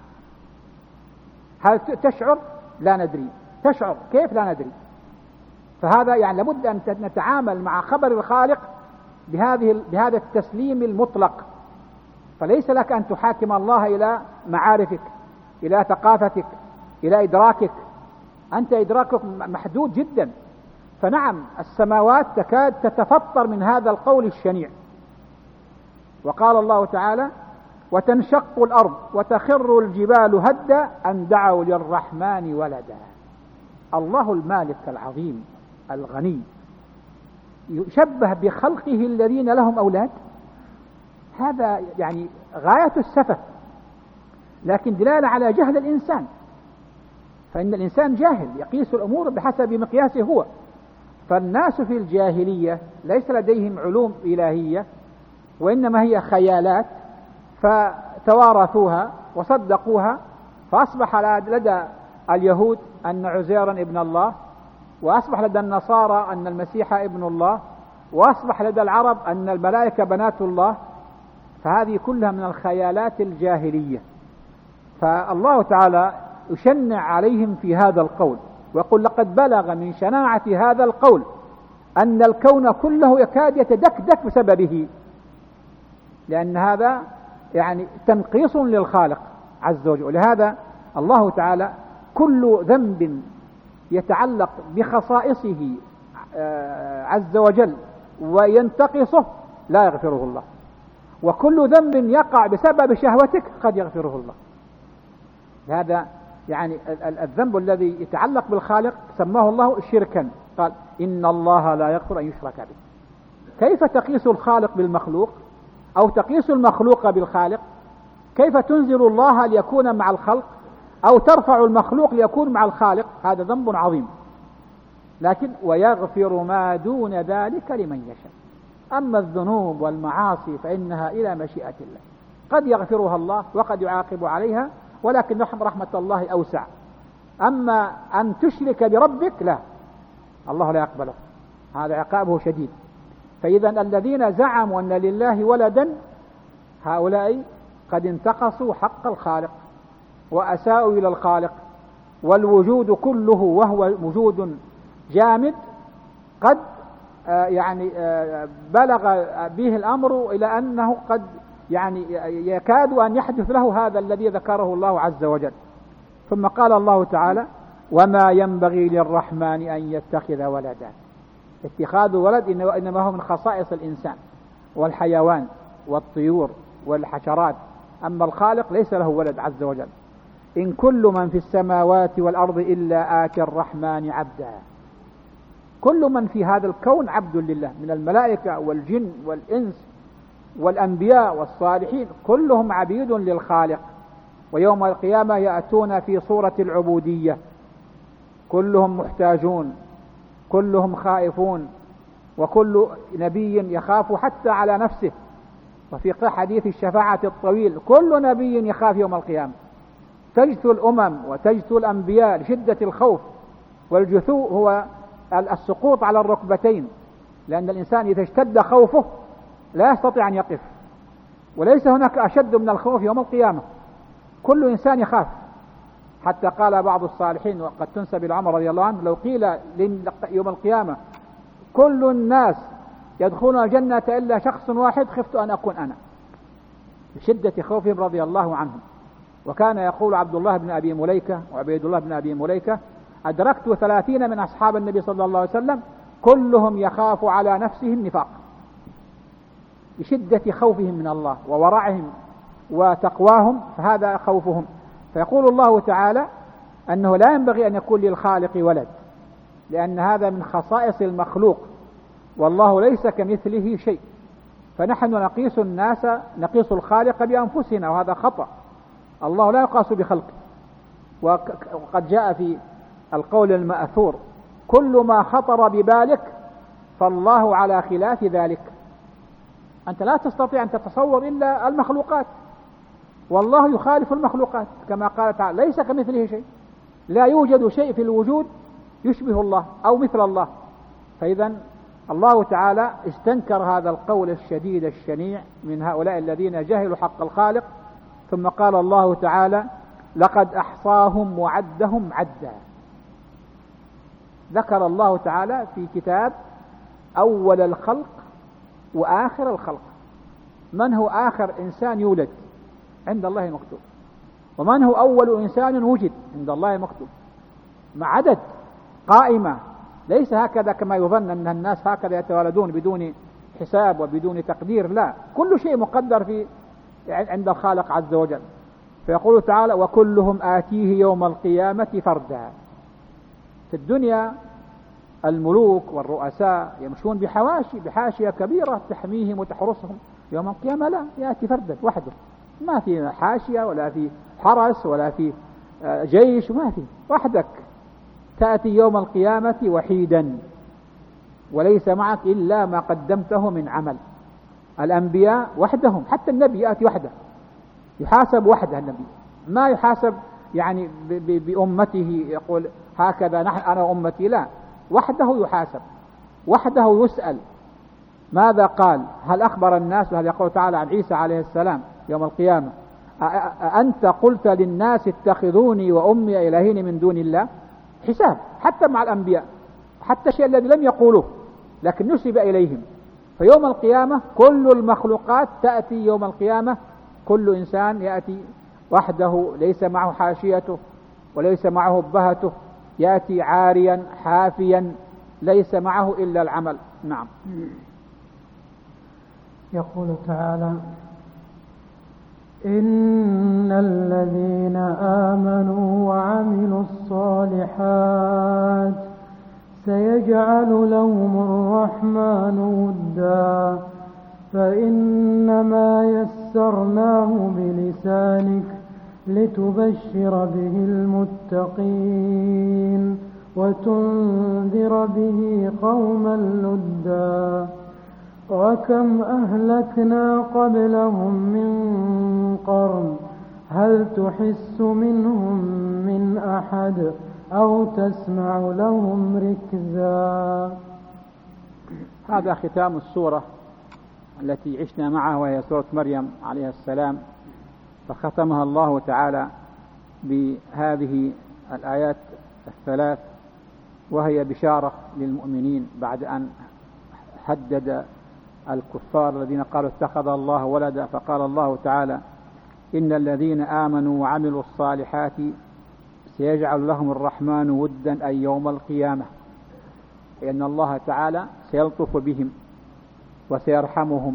S1: هل تشعر؟ لا ندري. تشعر كيف؟ لا ندري. فهذا لابد أن نتعامل مع خبر الخالق بهذا التسليم المطلق. فليس لك أن تحاكم الله إلى معارفك، إلى ثقافتك، إلى إدراكك. أنت إدراكك محدود جدا. فنعم السماوات تكاد تتفطر من هذا القول الشنيع. وقال الله تعالى وتنشق الأرض وتخر الجبال هدا أن دعوا للرحمن ولدا. الله المالك العظيم الغني يشبه بخلقه الذين لهم أولاد؟ هذا غاية السفة، لكن دلالة على جهل الإنسان. فإن الإنسان جاهل يقيس الأمور بحسب مقياسه هو. فالناس في الجاهلية ليس لديهم علوم إلهية، وإنما هي خيالات فتوارثوها وصدقوها، فأصبح لدى اليهود أن عزيرا ابن الله، وأصبح لدى النصارى أن المسيح ابن الله، وأصبح لدى العرب أن الملائكة بنات الله. فهذه كلها من الخيالات الجاهلية. فالله تعالى يشنع عليهم في هذا القول ويقول لقد بلغ من شناعة هذا القول أن الكون كله يكاد يتدكدك بسببه، لأن هذا يعني تنقيص للخالق عز وجل. ولهذا الله تعالى كل ذنب يتعلق بخصائصه عز وجل وينتقصه لا يغفره الله، وكل ذنب يقع بسبب شهوتك قد يغفره الله. هذا يعني الذنب الذي يتعلق بالخالق سماه الله شركا، قال إن الله لا يغفر أن يشرك به. كيف تقيس الخالق بالمخلوق أو تقيس المخلوق بالخالق؟ كيف تنزل الله ليكون مع الخلق أو ترفع المخلوق ليكون مع الخالق؟ هذا ذنب عظيم. لكن ويغفر ما دون ذلك لمن يشاء. أما الذنوب والمعاصي فإنها إلى مشيئة الله، قد يغفرها الله وقد يعاقب عليها، ولكن رحمة الله أوسع. أما أن تشرك بربك لا، الله لا يقبله، هذا عقابه شديد. فإذا الذين زعموا أن لله ولدا هؤلاء قد انتقصوا حق الخالق وأساءوا إلى الخالق، والوجود كله وهو وجود جامد قد يعني بلغ به الأمر إلى أنه قد يعني يكاد أن يحدث له هذا الذي ذكره الله عز وجل. ثم قال الله تعالى وما ينبغي للرحمن أن يتخذ ولدا. اتخاذ ولد إنما هو من خصائص الإنسان والحيوان والطيور والحشرات، أما الخالق ليس له ولد عز وجل. إن كل من في السماوات والأرض إلا آتي الرحمن عبدا. كل من في هذا الكون عبد لله، من الملائكة والجن والإنس والأنبياء والصالحين، كلهم عبيد للخالق. ويوم القيامة يأتون في صورة العبودية، كلهم محتاجون، كلهم خائفون، وكل نبي يخاف حتى على نفسه. وفي حديث الشفاعة الطويل كل نبي يخاف يوم القيامة، تجثو الأمم وتجثو الأنبياء لشدة الخوف. والجثو هو السقوط على الركبتين، لأن الإنسان إذا اشتد خوفه لا يستطيع أن يقف، وليس هناك أشد من الخوف يوم القيامة، كل إنسان يخاف. حتى قال بعض الصالحين وقد تنسب إلى عمر رضي الله عنه لو قيل يوم القيامة كل الناس يدخلون الجنة إلا شخص واحد خفت أن أكون أنا، بشدة خوفهم رضي الله عنهم. وكان يقول عبد الله بن أبي مليكة وعبيد الله بن أبي مليكة أدركت 30 من أصحاب النبي صلى الله عليه وسلم كلهم يخاف على نفسه النفاق، بشدة خوفهم من الله وورعهم وتقواهم، فهذا خوفهم. فيقول الله تعالى أنه لا ينبغي أن يكون للخالق ولد، لأن هذا من خصائص المخلوق، والله ليس كمثله شيء. فنحن نقيس الخالق بأنفسنا، وهذا خطأ. الله لا يقاس بخلقه. وقد جاء في القول المأثور كل ما خطر ببالك فالله على خلاف ذلك. أنت لا تستطيع أن تتصور إلا المخلوقات، والله يخالف المخلوقات كما قال تعالى ليس كمثله شيء، لا يوجد شيء في الوجود يشبه الله أو مثل الله. فإذا الله تعالى استنكر هذا القول الشديد الشنيع من هؤلاء الذين جهلوا حق الخالق. ثم قال الله تعالى لقد أحصاهم وعدهم عدا. ذكر الله تعالى في كتاب أول الخلق وآخر الخلق. من هو آخر إنسان يولد؟ عند الله مكتوب. ومن هو أول إنسان وجد؟ عند الله مكتوب، مع عدد قائمة، ليس هكذا كما يظن أن الناس هكذا يتولدون بدون حساب وبدون تقدير، لا، كل شيء مقدر عند الخالق عز وجل. فيقول تعالى وكلهم آتيه يوم القيامة فردا. في الدنيا الملوك والرؤساء يمشون بحاشية كبيرة تحميهم وتحرسهم، يوم القيامة لا، يأتي فردا وحده، ما في حاشية ولا في حرس ولا في جيش، ما في، وحدك تأتي يوم القيامة وحيدا وليس معك إلا ما قدمته من عمل. الأنبياء وحدهم، حتى النبي يأتي وحده، يحاسب وحده النبي، ما يحاسب يعني بأمته يقول هكذا أنا أمتي، لا، وحده يحاسب، وحده يسأل. ماذا قال؟ هل أخبر الناس؟ وهل يقول تعالى عن عيسى عليه السلام يوم القيامة أنت قلت للناس اتخذوني وأمي إلهين من دون الله؟ حساب حتى مع الأنبياء، حتى الشيء الذي لم يقولوه لكن نسب إليهم. فيوم القيامة كل المخلوقات تأتي يوم القيامة، كل إنسان يأتي وحده ليس معه حاشيته وليس معه بهته، يأتي عاريا حافيا ليس معه إلا العمل. نعم.
S2: يقول تعالى: إن الذين آمنوا وعملوا الصالحات سيجعل لهم الرحمن ودا فإنما يسرناه بلسانك لتبشر به المتقين وتنذر به قوما لدا وكم أهلكنا قبلهم من قرن هل تحس منهم من أحد أو تسمع لهم ركزا.
S1: هذا ختام السورة التي عشنا معها وهي سورة مريم عليه السلام، فختمها الله تعالى بهذه الآيات الثلاث، وهي بشارة للمؤمنين بعد أن حدد الكفار الذين قالوا اتخذ الله ولدا. فقال الله تعالى: إن الذين آمنوا وعملوا الصالحات سيجعل لهم الرحمن ودا أي يوم القيامة، لأن الله تعالى سيلطف بهم وسيرحمهم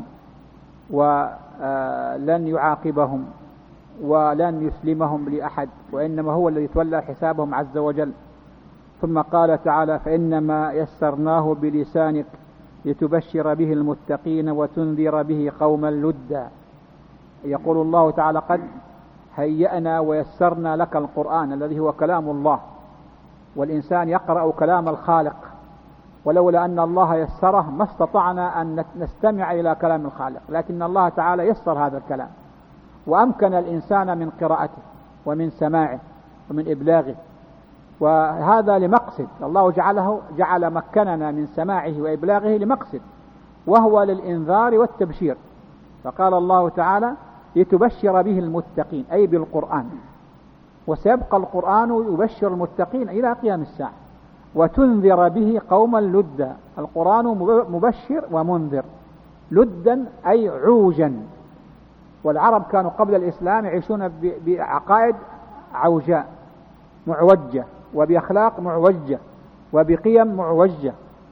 S1: ولن يعاقبهم ولن يسلمهم لأحد، وإنما هو الذي تولى حسابهم عز وجل. ثم قال تعالى: فإنما يسرناه بلسانك لتبشر به المتقين وتنذر به قوما لدا. يقول الله تعالى: قد هيأنا ويسرنا لك القرآن الذي هو كلام الله، والإنسان يقرأ كلام الخالق، ولولا أن الله يسره ما استطعنا أن نستمع إلى كلام الخالق، لكن الله تعالى يسر هذا الكلام وأمكن الإنسان من قراءته ومن سماعه ومن إبلاغه، وهذا لمقصد الله جعل مكننا من سماعه وإبلاغه لمقصد، وهو للإنذار والتبشير. فقال الله تعالى: لتبشر به المتقين أي بالقرآن، وسيبقى القرآن يبشر المتقين إلى قيام الساعة، وتنذر به قوما لدا. القرآن مبشر ومنذر، لدا أي عوجا، والعرب كانوا قبل الإسلام يعيشون بعقائد عوجاء معوجة، وبأخلاق معوجة، وبقيم معوجة،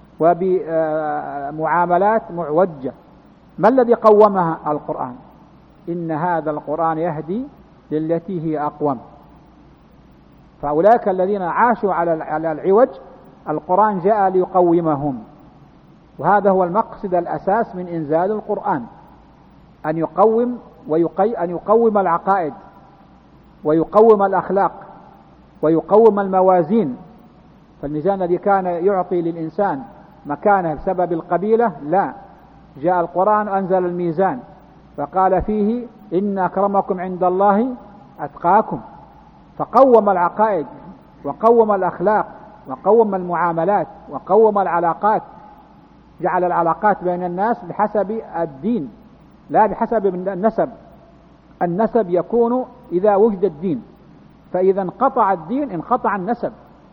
S1: وبمعاملات معوجة. ما الذي قومها؟ القرآن. إن هذا القرآن يهدي للتي هي أقوم. فأولئك الذين عاشوا على العوج القرآن جاء ليقومهم، وهذا هو المقصد الأساس من إنزال القرآن، أن يقوم العقائد ويقوم الأخلاق ويقوم الموازين. فالميزان الذي كان يعطي للإنسان مكانه بسبب القبيلة، لا، جاء القرآن أنزل الميزان فقال فيه: إن أكرمكم عند الله أتقاكم. فقوم العقائد وقوم الأخلاق وقوم المعاملات وقوم العلاقات، جعل العلاقات بين الناس بحسب الدين لا بحسب النسب. النسب يكون إذا وجد الدين، فإذا انقطع الدين انقطع النسب.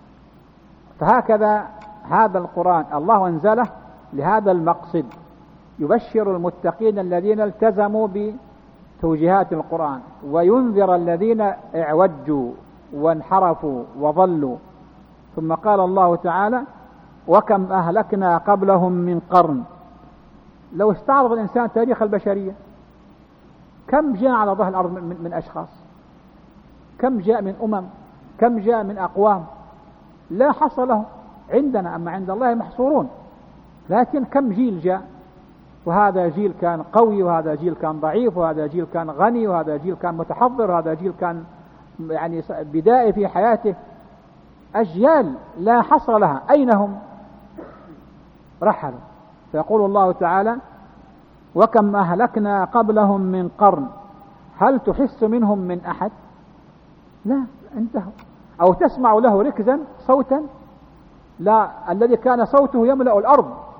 S1: فهكذا هذا القرآن الله أنزله لهذا المقصد، يبشر المتقين الذين التزموا بتوجيهات القرآن، وينذر الذين اعوجوا وانحرفوا وضلوا. ثم قال الله تعالى: وكم أهلكنا قبلهم من قرن. لو استعرض الإنسان تاريخ البشرية، كم جاء على ظهر الأرض من أشخاص، كم جاء من أمم، كم جاء من أقوام، لا حصر لهم عندنا، أما عند الله محصورون. لكن كم جيل جاء، وهذا جيل كان قوي، وهذا جيل كان ضعيف، وهذا جيل كان غني، وهذا جيل كان متحضر، وهذا جيل كان يعني بدائي في حياته. أجيال لا حصر لها، أين هم؟ رحلوا. فيقول الله تعالى: وكم أهلكنا قبلهم من قرن هل تحس منهم من أحد؟ لا، انتهوا. أو تسمع له ركزا صوتا؟ لا، الذي كان صوته يملأ الأرض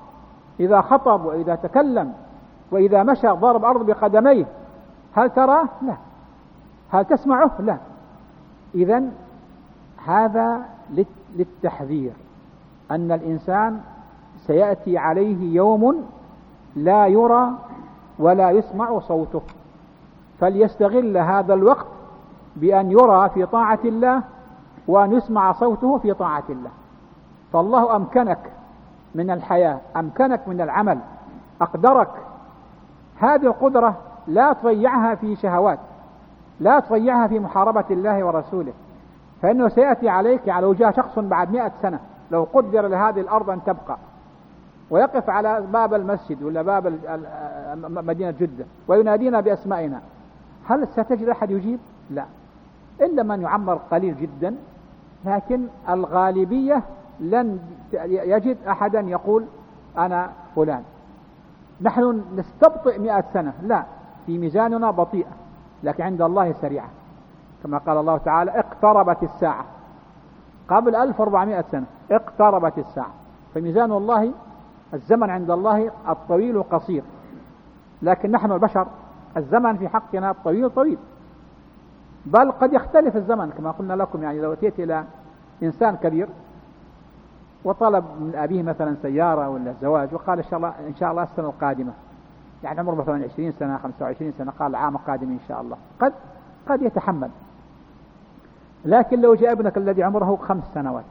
S1: إذا خطب وإذا تكلم وإذا مشى ضرب أرض بقدميه، هل تراه؟ لا. هل تسمعه؟ لا. إذن هذا للتحذير أن الإنسان سيأتي عليه يوم لا يرى ولا يسمع صوته، فليستغل هذا الوقت بأن يرى في طاعة الله وأن يسمع صوته في طاعة الله. فالله أمكنك من الحياة، أمكنك من العمل، أقدرك. هذه القدرة لا تضيعها في شهوات، لا تضيعها في محاربة الله ورسوله، فإنه سيأتي عليك يعني لو جاء شخص بعد 100 سنة لو قدر لهذه الأرض أن تبقى ويقف على باب المسجد ولا باب مدينة جدة وينادينا بأسمائنا، هل ستجد أحد يجيب؟ لا، إلا من يعمر قليل جدا، لكن الغالبية لن يجد أحدا يقول أنا فلان. نحن نستبطئ 100 سنة، لا، في ميزاننا بطيئة لكن عند الله سريعة، كما قال الله تعالى اقتربت الساعة. قبل 1400 سنة اقتربت الساعة. فميزان الله الزمن عند الله الطويل قصير، لكن نحن البشر الزمن في حقنا الطويل طويل، بل قد يختلف الزمن كما قلنا لكم. يعني لو أتيت إلى إنسان كبير وطلب من أبيه مثلا سيارة ولا زواج وقال إن شاء الله السنة القادمة، يعني عمره مثلا 20 سنة 25 سنة، قال العام القادم إن شاء الله، قد يتحمل. لكن لو جاء ابنك الذي عمره 5 سنوات،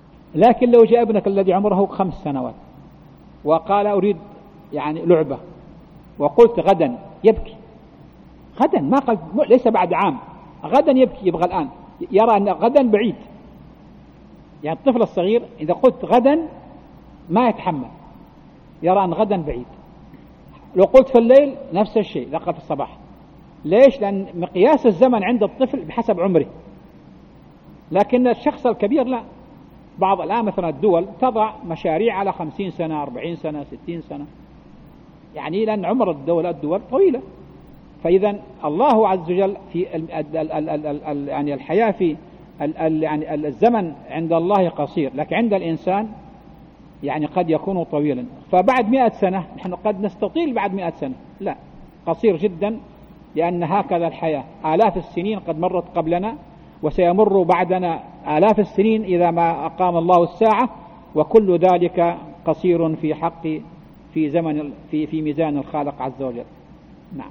S1: وقال أريد يعني لعبة، وقلت غدا، يبكي غدا، ما قال ليس بعد عام، غدا يبكي، يبغى الآن، يرى أن غدا بعيد. يعني الطفل الصغير إذا قلت غدا ما يتحمل، يرى أن غدا بعيد. لو قلت في الليل نفس الشيء، لا قال في الصباح. ليش؟ لأن مقياس الزمن عند الطفل بحسب عمره، لكن الشخص الكبير لا. بعض الآن مثلا الدول تضع مشاريع على 50 سنة 40 سنة 60 سنة، يعني لأن عمر الدول طويلة. فإذا الله عز وجل في يعني الحياة في يعني الزمن عند الله قصير، لكن عند الإنسان يعني قد يكون طويلا. فبعد 100 سنة نحن قد نستطيل، بعد 100 سنة لا، قصير جدا، لأن هكذا الحياة. آلاف السنين قد مرت قبلنا وسيمر بعدنا آلاف السنين إذا ما أقام الله الساعة، وكل ذلك قصير في حق في زمن في ميزان الخالق عز وجل. نعم.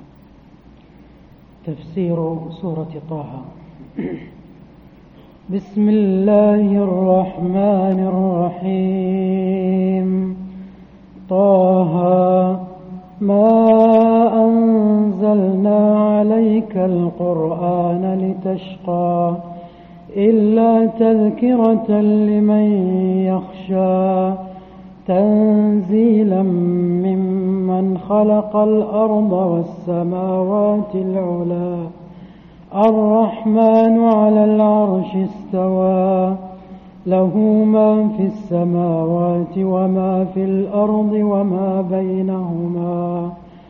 S2: تفسير سورة طه. بسم الله الرحمن الرحيم. طه ما أنزلنا عليك القرآن لتشقى إلا تذكرة لمن يخشى تنزيلا ممن خلق الأرض والسماوات العلى الرحمن على العرش استوى له ما في السماوات وما في الأرض وما بينهما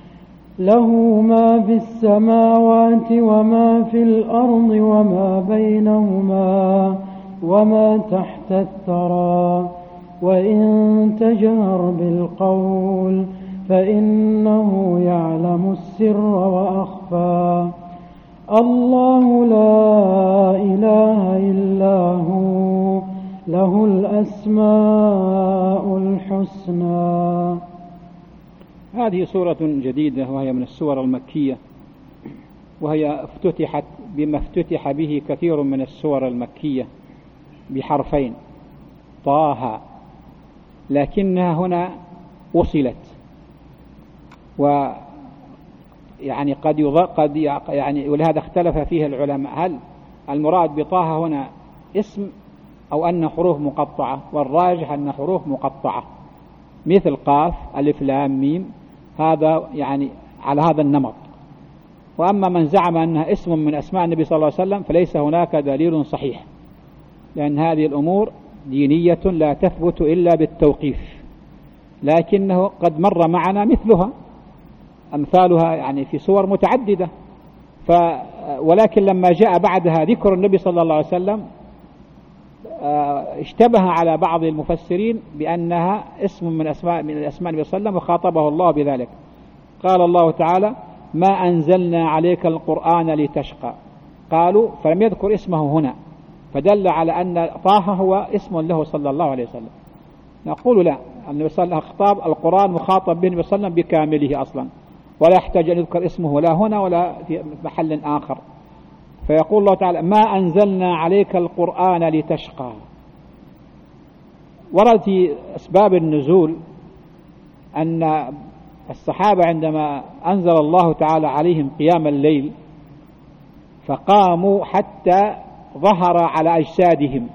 S2: وما تحت الثرى وإن تجهر بالقول فإنه يعلم السر وأخفى الله لا إله إلا هو له الأسماء الحسنى.
S1: هذه سورة جديدة وهي من السور المكية، وهي افتتحت بما افتتح به كثير من السور المكية بحرفين طه، لكنها هنا وصلت، ويعني قد يعني ولهذا اختلف فيها العلماء، هل المراد بطه هنا اسم أو أن حروف مقطعة؟ والراجح أن حروف مقطعة مثل قاف ألف لام ميم، هذا يعني على هذا النمط. وأما من زعم أنها اسم من أسماء النبي صلى الله عليه وسلم فليس هناك دليل صحيح، لأن هذه الأمور دينية لا تثبت إلا بالتوقيف، لكنه قد مر معنا مثلها أمثالها يعني في صور متعددة. ولكن لما جاء بعدها ذكر النبي صلى الله عليه وسلم اشتبه على بعض المفسرين بأنها اسم من الأسماء النبي صلى الله عليه وسلم وخاطبه الله بذلك. قال الله تعالى: ما أنزلنا عليك القرآن لتشقى. قالوا فلم يذكر اسمه هنا، فدل على أن طه هو اسم له صلى الله عليه وسلم. نقول لا، النبي صلى الله عليه وسلم خطاب القرآن مخاطب به النبي صلى الله عليه وسلم بكامله أصلا، ولا يحتاج أن يذكر اسمه لا هنا ولا في محل آخر. فيقول الله تعالى: ما أنزلنا عليك القرآن لتشقى. ورد في أسباب النزول أن الصحابة عندما أنزل الله تعالى عليهم قيام الليل فقاموا حتى ظهر على أجسادهم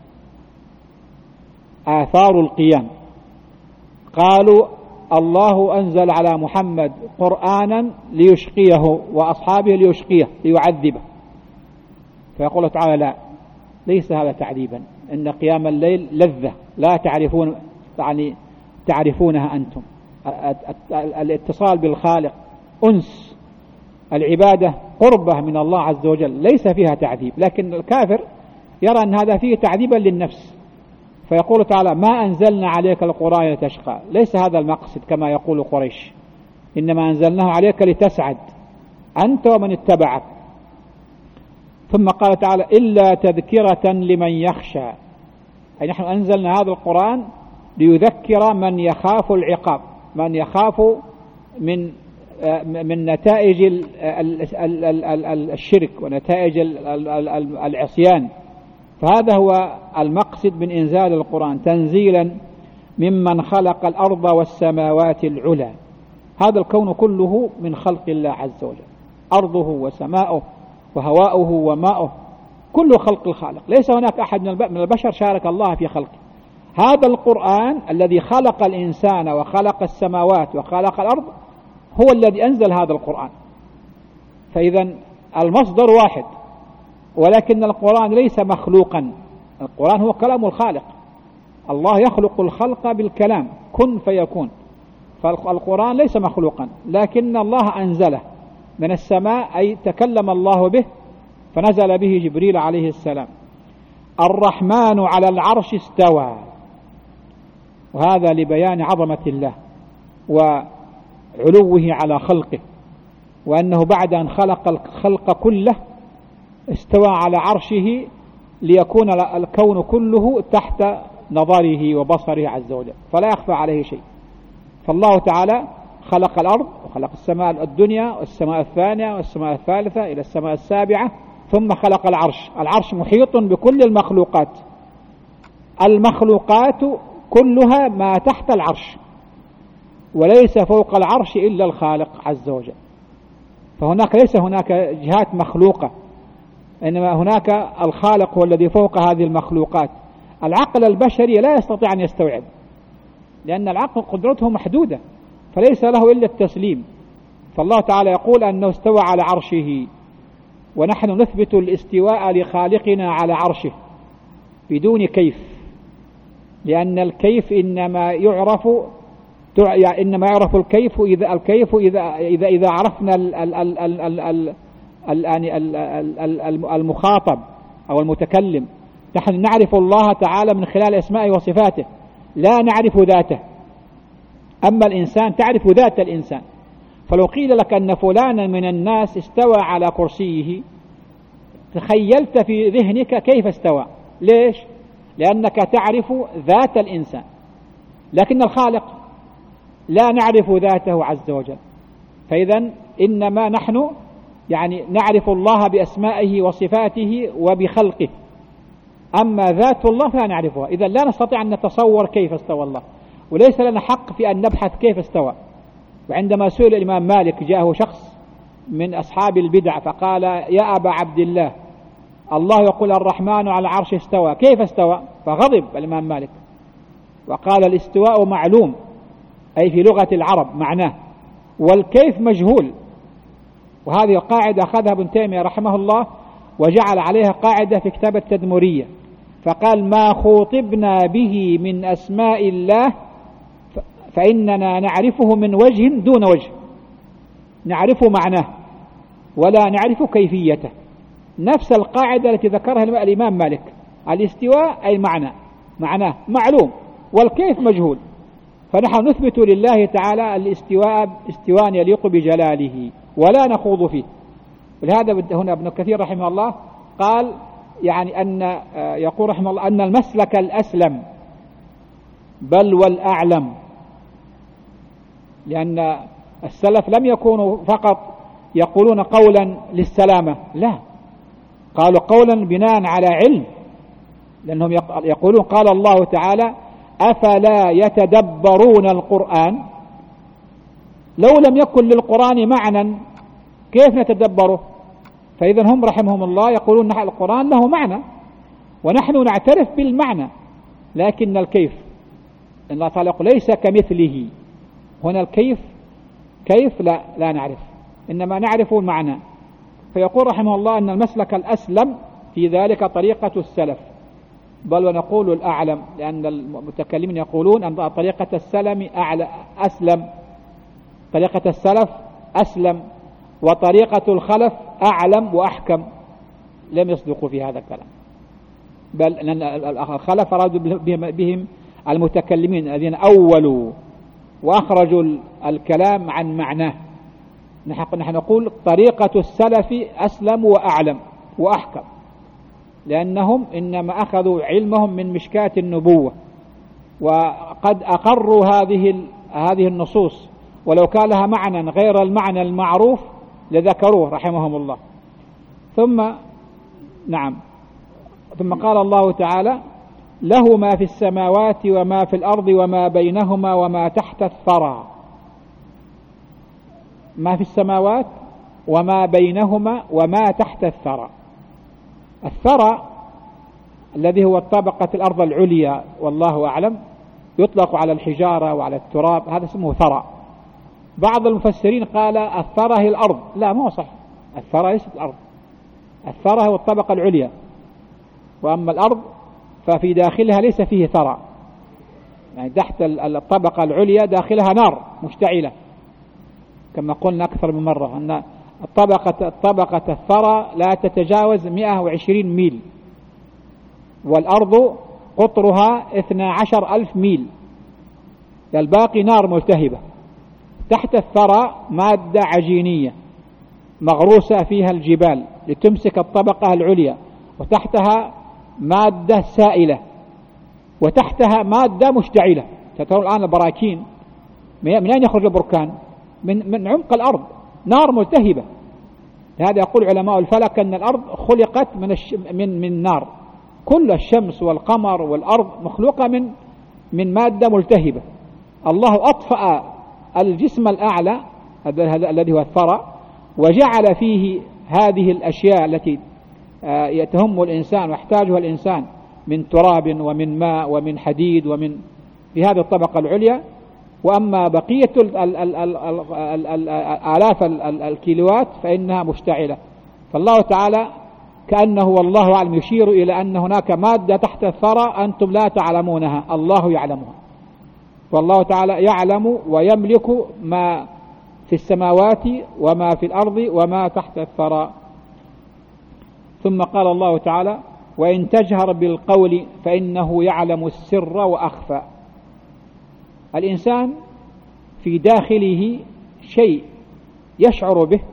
S1: آثار القيام، قالوا: الله أنزل على محمد قرآنا ليشقيه وأصحابه ليشقيه ليعذبه. فيقول الله تعالى: لا، ليس هذا تعذيبا، إن قيام الليل لذة لا تعرفون، يعني تعرفونها أنتم. الاتصال بالخالق أنس، العبادة قربة من الله عز وجل، ليس فيها تعذيب. لكن الكافر يرى أن هذا فيه تعذيبا للنفس، فيقول تعالى: ما أنزلنا عليك القرآن لتشقى. ليس هذا المقصد كما يقول قريش، إنما أنزلناه عليك لتسعد أنت ومن اتبعك. ثم قال تعالى: إلا تذكرة لمن يخشى، أي نحن أنزلنا هذا القرآن ليذكر من يخاف العقاب، من يخاف من نتائج الشرك ونتائج العصيان. فهذا هو المقصد من إنزال القرآن، تنزيلا ممن خلق الأرض والسماوات العلى. هذا الكون كله من خلق الله عز وجل، أرضه وسماؤه وهواؤه وماؤه، كل خلق الخالق، ليس هناك أحد من البشر شارك الله في خلقه. هذا القرآن الذي خلق الإنسان وخلق السماوات وخلق الأرض هو الذي أنزل هذا القرآن. فإذا المصدر واحد، ولكن القرآن ليس مخلوقا، القرآن هو كلام الخالق. الله يخلق الخلق بالكلام كن فيكون، فالقرآن ليس مخلوقا، لكن الله أنزله من السماء، أي تكلم الله به فنزل به جبريل عليه السلام. الرحمن على العرش استوى، وهذا لبيان عظمة الله وعلوه على خلقه، وأنه بعد أن خلق الخلق كله استوى على عرشه ليكون الكون كله تحت نظره وبصره عز وجل، فلا يخفى عليه شيء. فالله تعالى خلق الأرض وخلق السماء الدنيا والسماء الثانية والسماء الثالثة إلى السماء السابعة، ثم خلق العرش. العرش محيط بكل المخلوقات، المخلوقات كلها ما تحت العرش، وليس فوق العرش إلا الخالق عز وجل. فهناك ليس هناك جهات مخلوقة، إنما هناك الخالق هو الذي فوق هذه المخلوقات. العقل البشري لا يستطيع أن يستوعب، لأن العقل قدرته محدودة، فليس له إلا التسليم. فالله تعالى يقول أنه استوى على عرشه، ونحن نثبت الاستواء لخالقنا على عرشه بدون كيف، لأن الكيف إنما يعرف الكيف إذا عرفنا المخاطب أو المتكلم. نحن نعرف الله تعالى من خلال أسمائه وصفاته، لا نعرف ذاته. أما الإنسان تعرف ذات الإنسان، فلو قيل لك أن فلانا من الناس استوى على كرسيه تخيلت في ذهنك كيف استوى. ليش؟ لأنك تعرف ذات الإنسان، لكن الخالق لا نعرف ذاته عز وجل. فإذا إنما نحن نعرف الله بأسمائه وصفاته وبخلقه، أما ذات الله فلا نعرفها. إذا لا نستطيع أن نتصور كيف استوى الله، وليس لنا حق في أن نبحث كيف استوى. وعندما سئل الإمام مالك جاءه شخص من أصحاب البدع فقال: يا أبا عبد الله، الله يقول الرحمن على العرش استوى، كيف استوى؟ فغضب الإمام مالك وقال: الاستواء معلوم، أي في لغة العرب معناه، والكيف مجهول. وهذه قاعدة أخذها ابن تيمية رحمه الله وجعل عليها قاعدة في كتاب التدمرية، فقال: ما خوطبنا به من أسماء الله فإننا نعرفه من وجه دون وجه، نعرف معناه ولا نعرف كيفيته. نفس القاعدة التي ذكرها الإمام مالك، الاستواء أي معناه معلوم، والكيف مجهول. فنحن نثبت لله تعالى الاستواء استواء يليق بجلاله ولا نخوض فيه. ولهذا هنا ابن كثير رحمه الله قال يعني أن يقول رحمه الله أن المسلك الأسلم بل والأعلم، لأن السلف لم يكونوا فقط يقولون قولا للسلامة، لا، قالوا قولا بناء على علم، لأنهم يقولون قال الله تعالى أفلا يتدبرون القرآن. لو لم يكن للقرآن معنى كيف نتدبره؟ فإذا هم رحمهم الله يقولون نحن القرآن له معنى ونحن نعترف بالمعنى، لكن الكيف الله تعالى يقول ليس كمثله. هنا الكيف كيف لا نعرف، إنما نعرف المعنى. فيقول رحمه الله أن المسلك الأسلم في ذلك طريقة السلف، بل ونقول الأعلم، لأن المتكلمين يقولون أن طريقة السلم أسلم، طريقة السلف أسلم، وطريقة الخلف أعلم وأحكم. لم يصدقوا في هذا الكلام، بل لأن الخلف أرادوا بهم المتكلمين الذين أولوا وأخرجوا الكلام عن معناه. نحن نقول طريقة السلف أسلم وأعلم وأحكم، لأنهم إنما أخذوا علمهم من مشكاة النبوة، وقد أقروا هذه النصوص، ولو كان لها معنى غير المعنى المعروف لذكروه رحمهم الله. ثم قال الله تعالى له ما في السماوات وما في الأرض وما بينهما وما تحت الثرى. ما في السماوات وما بينهما وما تحت الثرى. الثرى الذي هو طبقة الأرض العليا والله أعلم، يطلق على الحجارة وعلى التراب، هذا اسمه ثرى. بعض المفسرين قال الثرى هي الأرض، لا، ما هو صح، الثرى ليست الأرض، الثرى هو الطبقة العليا، وأما الأرض ففي داخلها ليس فيه ثرى، يعني تحت الطبقة العليا داخلها نار مشتعلة، كما قلنا أكثر من مرة أن طبقة الثرى لا تتجاوز 120 ميل، والأرض قطرها 12,000 ميل، الباقي نار ملتهبة. تحت الثرى مادة عجينية مغروسة فيها الجبال لتمسك الطبقة العليا، وتحتها مادة سائلة، وتحتها مادة مشتعلة. ترون الآن البراكين، من أين يخرج البركان؟ من عمق الأرض، نار ملتهبة. لهذا يقول علماء الفلك أن الأرض خلقت من نار، كل الشمس والقمر والأرض مخلوقة من مادة ملتهبة. الله أطفأ الجسم الأعلى الذي هو الثرى، وجعل فيه هذه الأشياء التي يتهم الإنسان ويحتاجها الإنسان من تراب ومن ماء ومن حديد ومن في هذه الطبقة العليا. وأما بقية آلاف الكيلوات فإنها مشتعلة. فالله تعالى كأنه والله أعلم يشير إلى أن هناك مادة تحت الثرى أنتم لا تعلمونها، الله يعلمها. فالله تعالى يعلم ويملك ما في السماوات وما في الأرض وما تحت الثرى. ثم قال الله تعالى وإن تجهر بالقول فإنه يعلم السر وأخفى. الإنسان في داخله شيء يشعر به،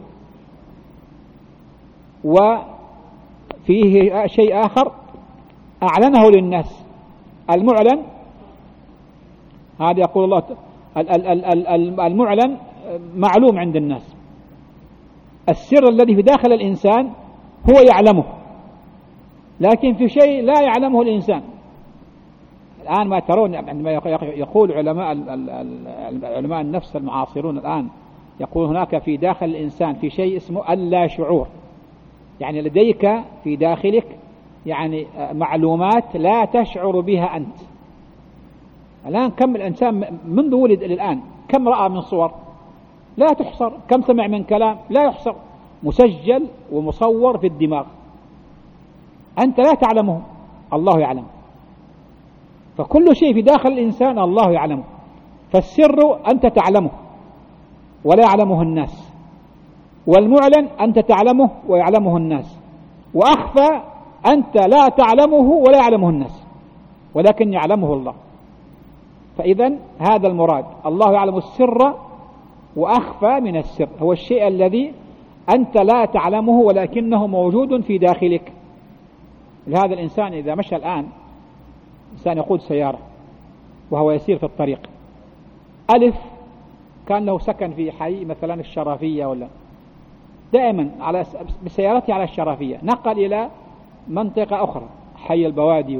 S1: وفيه شيء آخر أعلنه للناس. المعلن هذا يقول الله المعلن معلوم عند الناس، السر الذي في داخل الإنسان هو يعلمه، لكن في شيء لا يعلمه الإنسان. الآن ما ترون عندما يقول علماء النفس المعاصرون الآن، يقول هناك في داخل الإنسان في شيء اسمه اللا شعور، يعني لديك في داخلك يعني معلومات لا تشعر بها أنت. الآن كم الإنسان منذ ولد الآن كم رأى من صور لا تحصر، كم سمع من كلام لا يحصر، مسجل ومصور في الدماغ، أنت لا تعلمه، الله يعلم. فكل شيء في داخل الإنسان الله يعلمه، فالسر أنت تعلمه ولا يعلمه الناس، والمعلن أنت تعلمه ويعلمه الناس، وأخفى أنت لا تعلمه ولا يعلمه الناس، ولكن يعلمه الله. فإذا هذا المراد، الله يعلم السر وأخفى من السر، هو الشيء الذي أنت لا تعلمه ولكنه موجود في داخلك. لهذا الإنسان إذا مشى الآن، إنسان يقود سيارة وهو يسير في الطريق، ألف كان له سكن في حي مثلا الشرفية، ولا دائما بسيارته على الشرفية، نقل إلى منطقة أخرى حي البوادي،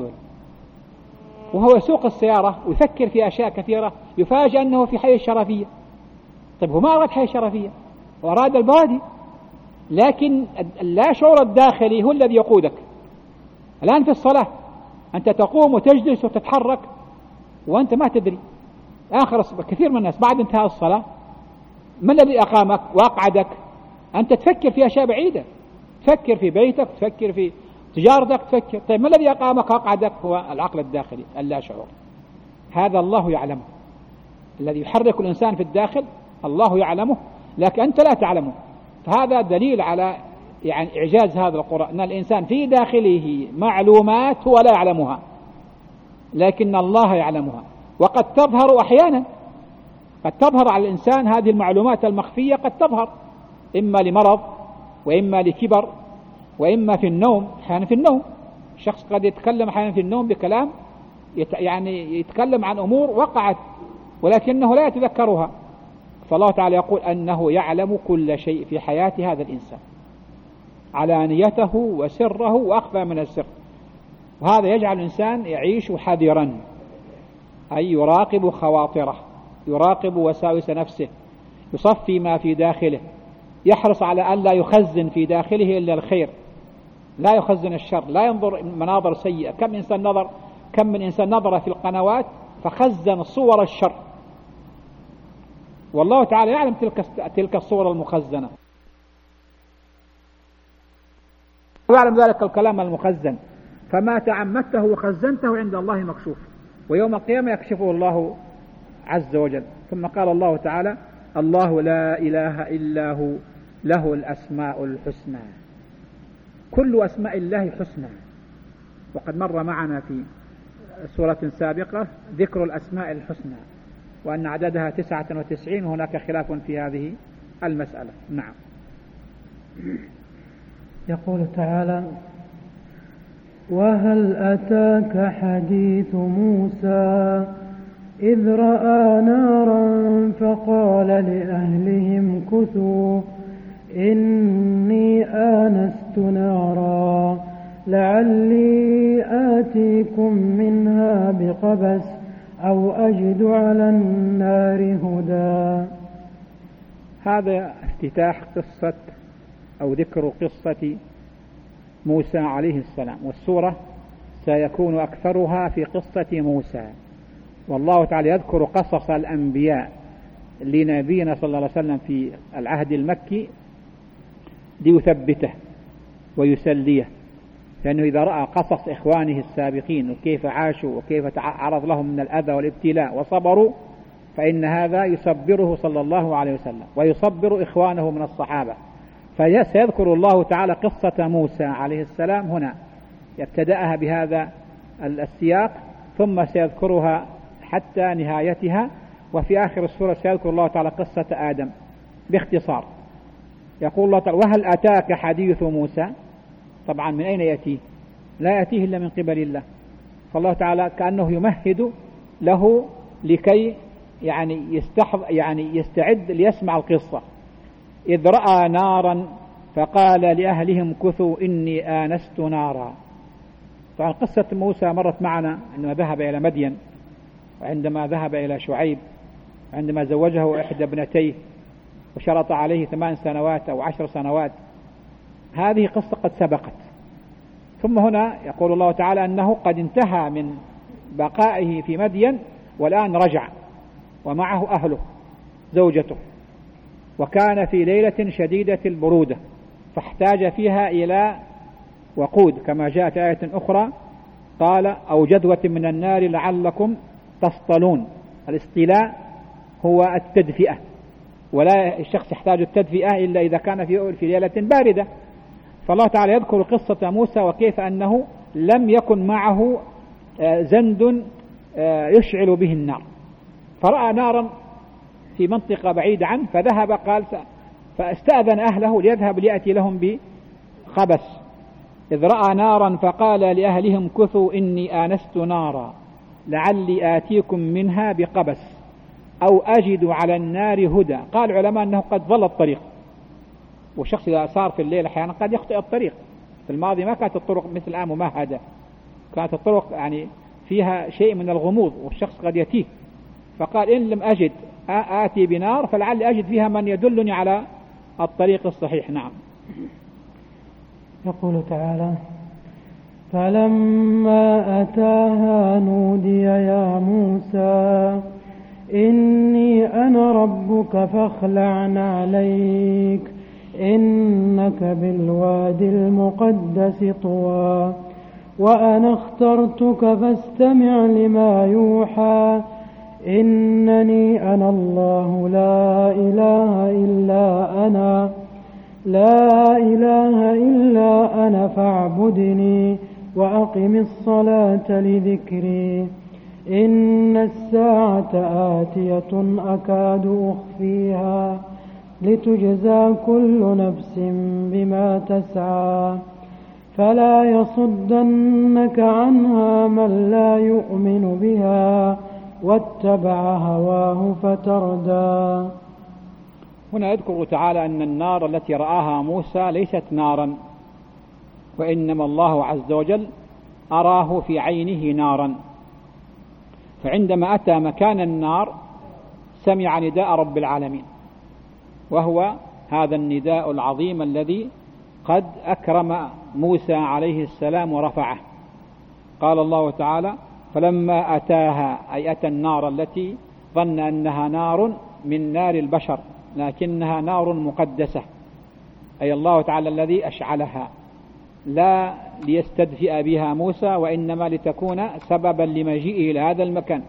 S1: وهو يسوق السيارة ويفكر في أشياء كثيرة، يفاجأ أنه في حي الشرفية. طيب هو ما أراد حي الشرفية، وأراد البوادي، لكن لا شعور الداخلي هو الذي يقودك. الآن في الصلاة أنت تقوم وتجلس وتتحرك وأنت ما تدري. آخر كثير من الناس بعد انتهاء الصلاة، من الذي أقامك وأقعدك؟ أنت تفكر في أشياء بعيدة، تفكر في بيتك، تفكر في تجارتك، تفكر. طيب ما الذي أقامك وأقعدك؟ هو العقل الداخلي اللا شعور. هذا الله يعلمه، الذي يحرك الإنسان في الداخل الله يعلمه، لكن أنت لا تعلمه. فهذا دليل على يعني إعجاز هذا القرآن، أن الإنسان في داخله معلومات هو لا يعلمها، لكن الله يعلمها. وقد تظهر أحيانا، قد تظهر على الإنسان هذه المعلومات المخفية، قد تظهر إما لمرض، وإما لكبر، وإما في النوم. أحيانا في النوم شخص قد يتكلم أحيانا في النوم بكلام يعني يتكلم عن أمور وقعت ولكنه لا يتذكرها. فالله تعالى يقول أنه يعلم كل شيء في حياة هذا الإنسان، علانيته وسره وأخفى من السر. وهذا يجعل الإنسان يعيش حذرا، أي يراقب خواطره، يراقب وساوس نفسه، يصفي ما في داخله، يحرص على أن لا يخزن في داخله إلا الخير، لا يخزن الشر، لا ينظر مناظر سيئة. كم من إنسان نظر في القنوات فخزن صور الشر، والله تعالى يعلم تلك الصور المخزنة، ويعلم ذلك الكلام المخزن. فما تعمدته وخزنته عند الله مكشوف، ويوم القيامة يكشفه الله عز وجل. ثم قال الله تعالى: الله لا إله إلا هو له الأسماء الحسنى. كل أسماء الله حسنى. وقد مر معنا في سورة سابقة ذكر الأسماء الحسنى، وأن عددها 99، وهناك خلاف في هذه المسألة. نعم.
S2: يقول تعالى: وهل أتاك حديث موسى إذ رأى نارا فقال لأهلهم كثوا إني آنست نارا لعلي آتيكم منها بقبس أو أجد على النار هدى.
S1: هذا افتتاح قصة أو ذكر قصة موسى عليه السلام، والسورة سيكون أكثرها في قصة موسى. والله تعالى يذكر قصص الأنبياء لنبينا صلى الله عليه وسلم في العهد المكي ليثبته ويسليه، لأنه إذا رأى قصص إخوانه السابقين وكيف عاشوا وكيف تعرض لهم من الأذى والابتلاء وصبروا، فإن هذا يصبره صلى الله عليه وسلم ويصبر إخوانه من الصحابة. فسيذكر الله تعالى قصة موسى عليه السلام هنا، يبتدأها بهذا السياق، ثم سيذكرها حتى نهايتها، وفي آخر السورة سيذكر الله تعالى قصة آدم باختصار. يقول الله تعالى: وهل أتاك حديث موسى؟ طبعا من أين يأتيه؟ لا يأتيه إلا من قبل الله. فالله تعالى كأنه يمهد له لكي يعني يستعد ليسمع القصة. إذ رأى نارا فقال لأهلهم كثوا إني آنست نارا. طبعا قصة موسى مرت معنا عندما ذهب إلى مدين، وعندما ذهب إلى شعيب، عندما زوجه إحدى ابنتيه وشرط عليه 8 سنوات أو 10 سنوات. هذه قصة قد سبقت. ثم هنا يقول الله تعالى أنه قد انتهى من بقائه في مدين، والآن رجع ومعه أهله زوجته، وكان في ليلة شديدة البرودة فاحتاج فيها إلى وقود، كما جاء في آية أخرى قال: أو جدوة من النار لعلكم تصطلون. الاصطلاء هو التدفئة، ولا الشخص يحتاج التدفئة إلا إذا كان في ليلة باردة. فالله تعالى يذكر قصة موسى وكيف أنه لم يكن معه زند يشعل به النار، فرأى نارا في منطقة بعيدة عنه فذهب قال فاستأذن أهله ليذهب ليأتي لهم بخبس، إذ رأى نارا فقال لأهلهم كثوا إني آنست نارا لعلي آتيكم منها بقبس أو أجد على النار هدى. قال العلماء أنه قد ضل الطريق، والشخص إذا صار في الليل أحيانا قد يخطئ الطريق. في الماضي ما كانت الطرق مثل الآن ممهدة، كانت الطرق يعني فيها شيء من الغموض والشخص قد يتيه، فقال إن لم أجد آتي بنار فلعل أجد فيها من يدلني على الطريق الصحيح. نعم.
S2: يقول تعالى: فلما أتاها نودي يا موسى إني أنا ربك فاخلع عليك إنك بالوادي المقدس طوى وأنا اخترتك فاستمع لما يوحى إنني أنا الله لا إله إلا أنا فاعبدني وأقم الصلاة لذكري إن الساعة آتية أكاد أخفيها لتجزى كل نفس بما تسعى فلا يصدنك عنها من لا يؤمن بها واتبع هواه فتردى.
S1: هنا يذكر تعالى أن النار التي رآها موسى ليست نارا، وإنما الله عز وجل أراه في عينه نارا، فعندما أتى مكان النار سمع نداء رب العالمين، وهو هذا النداء العظيم الذي قد أكرم موسى عليه السلام ورفعه. قال الله تعالى: فلما أتاها، أي أتى النار التي ظن أنها نار من نار البشر لكنها نار مقدسة، أي الله تعالى الذي أشعلها، لا ليستدفئ بها موسى وإنما لتكون سببا لمجيئه إلى هذا المكان.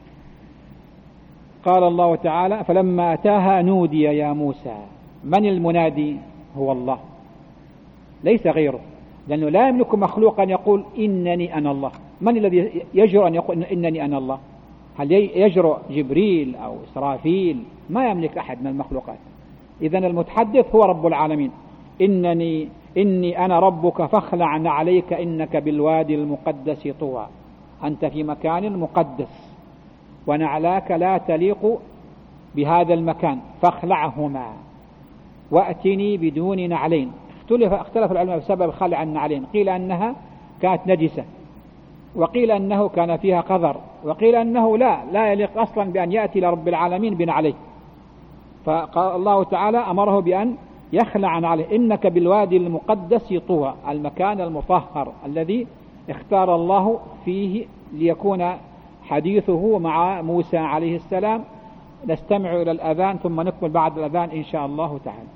S1: قال الله تعالى: فلما أتاها نودي يا موسى. من المنادي؟ هو الله، ليس غيره، لأنه لا يملك مخلوقا يقول إنني أنا الله. من الذي يجرؤ أن يقول إنني أنا الله؟ هل يجرؤ جبريل أو إسرافيل؟ ما يملك أحد من المخلوقات. إذن المتحدث هو رب العالمين. إني أنا ربك فاخلع عليك إنك بالوادي المقدس طوى. أنت في مكان مقدس ونعلاك لا تليق بهذا المكان، فاخلعهما وأتني بدون نعلين. اختلف العلماء بسبب خلع النعلين، قيل أنها كانت نجسة، وقيل أنه كان فيها قذر، وقيل أنه لا يليق أصلا بأن يأتي لرب العالمين بنعليه، فقال الله تعالى أمره بأن يخلع عليه. إنك بالوادي المقدس طوى، المكان المطهر الذي اختار الله فيه ليكون حديثه مع موسى عليه السلام. نستمع إلى الأذان ثم نكمل بعد الأذان إن شاء الله تعالى.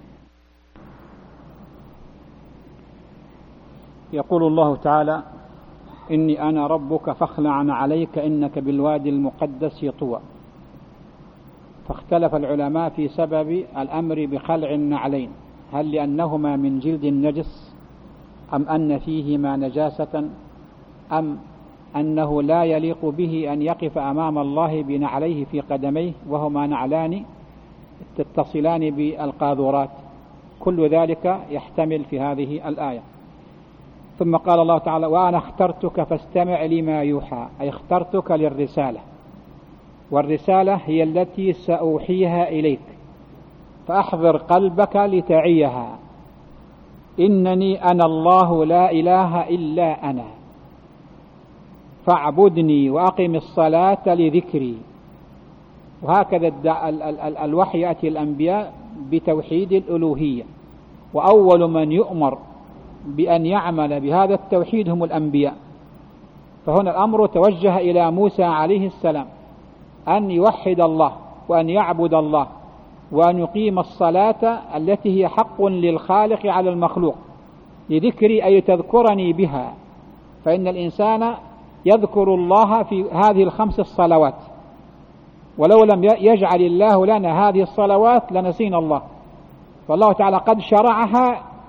S1: يقول الله تعالى: إني أنا ربك فاخلع عليك إنك بالوادي المقدس طوى. فاختلف العلماء في سبب الأمر بخلع النعلين، هل لأنهما من جلد النجس، أم أن فيهما نجاسة، أم أنه لا يليق به أن يقف أمام الله بنعليه في قدميه وهما نعلان تتصلان بالقاذورات. كل ذلك يحتمل في هذه الآية. ثم قال الله تعالى: وأنا اخترتك فاستمع لما يوحى، أي اخترتك للرسالة، والرسالة هي التي سأوحيها إليك، فأحضر قلبك لتعيها. إنني أنا الله لا إله إلا أنا فاعبدني وأقم الصلاة لذكري. وهكذا الوحي يأتي الأنبياء بتوحيد الألوهية، وأول من يؤمر بأن يعمل بهذا التوحيد هم الأنبياء. فهنا الأمر توجه إلى موسى عليه السلام أن يوحد الله وأن يعبد الله وأن يقيم الصلاة التي هي حق للخالق على المخلوق. لذكري أي تذكرني بها، فإن الإنسان يذكر الله في هذه الخمس الصلوات، ولو لم يجعل الله لنا هذه الصلوات لنسينا الله. فالله تعالى قد شرعها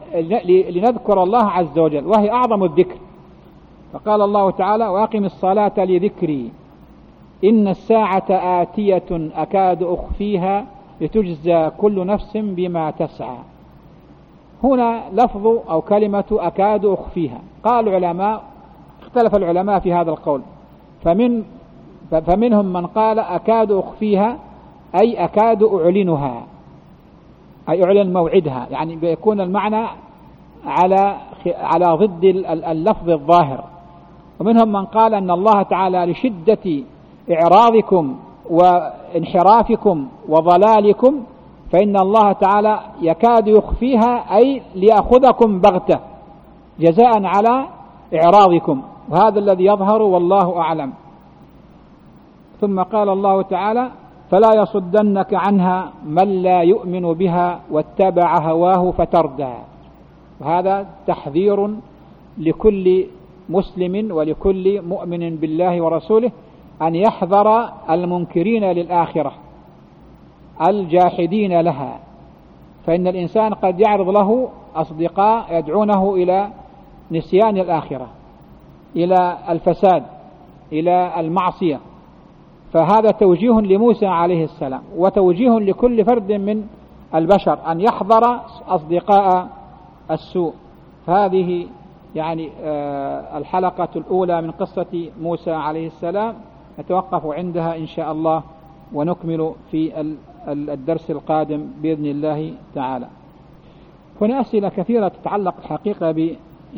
S1: لنذكر الله عز وجل، وهي أعظم الذكر. فقال الله تعالى: وأقم الصلاة لذكري إن الساعة آتية أكاد أخفيها لتجزى كل نفس بما تسعى. هنا لفظ أو كلمة أكاد أخفيها. قال العلماء، اختلف العلماء في هذا القول، فمنهم من قال أكاد أخفيها أي أكاد أعلنها، أي أعلن موعدها، يعني بيكون المعنى على ضد اللفظ الظاهر. ومنهم من قال أن الله تعالى لشدة إعراضكم وانحرافكم وضلالكم فإن الله تعالى يكاد يخفيها، أي ليأخذكم بغتة جزاء على إعراضكم، وهذا الذي يظهر والله أعلم. ثم قال الله تعالى: فلا يصدنك عنها من لا يؤمن بها واتبع هواه فتردى. وهذا تحذير لكل مسلم ولكل مؤمن بالله ورسوله أن يحذر المنكرين للآخرة الجاحدين لها، فإن الإنسان قد يعرض له أصدقاء يدعونه إلى نسيان الآخرة، إلى الفساد، إلى المعصية. فهذا توجيه لموسى عليه السلام، وتوجيه لكل فرد من البشر أن يحذر أصدقاء السوء. فهذه يعني الحلقة الأولى من قصة موسى عليه السلام، نتوقف عندها إن شاء الله، ونكمل في الدرس القادم بإذن الله تعالى. هنا أسئلة كثيرة تتعلق الحقيقة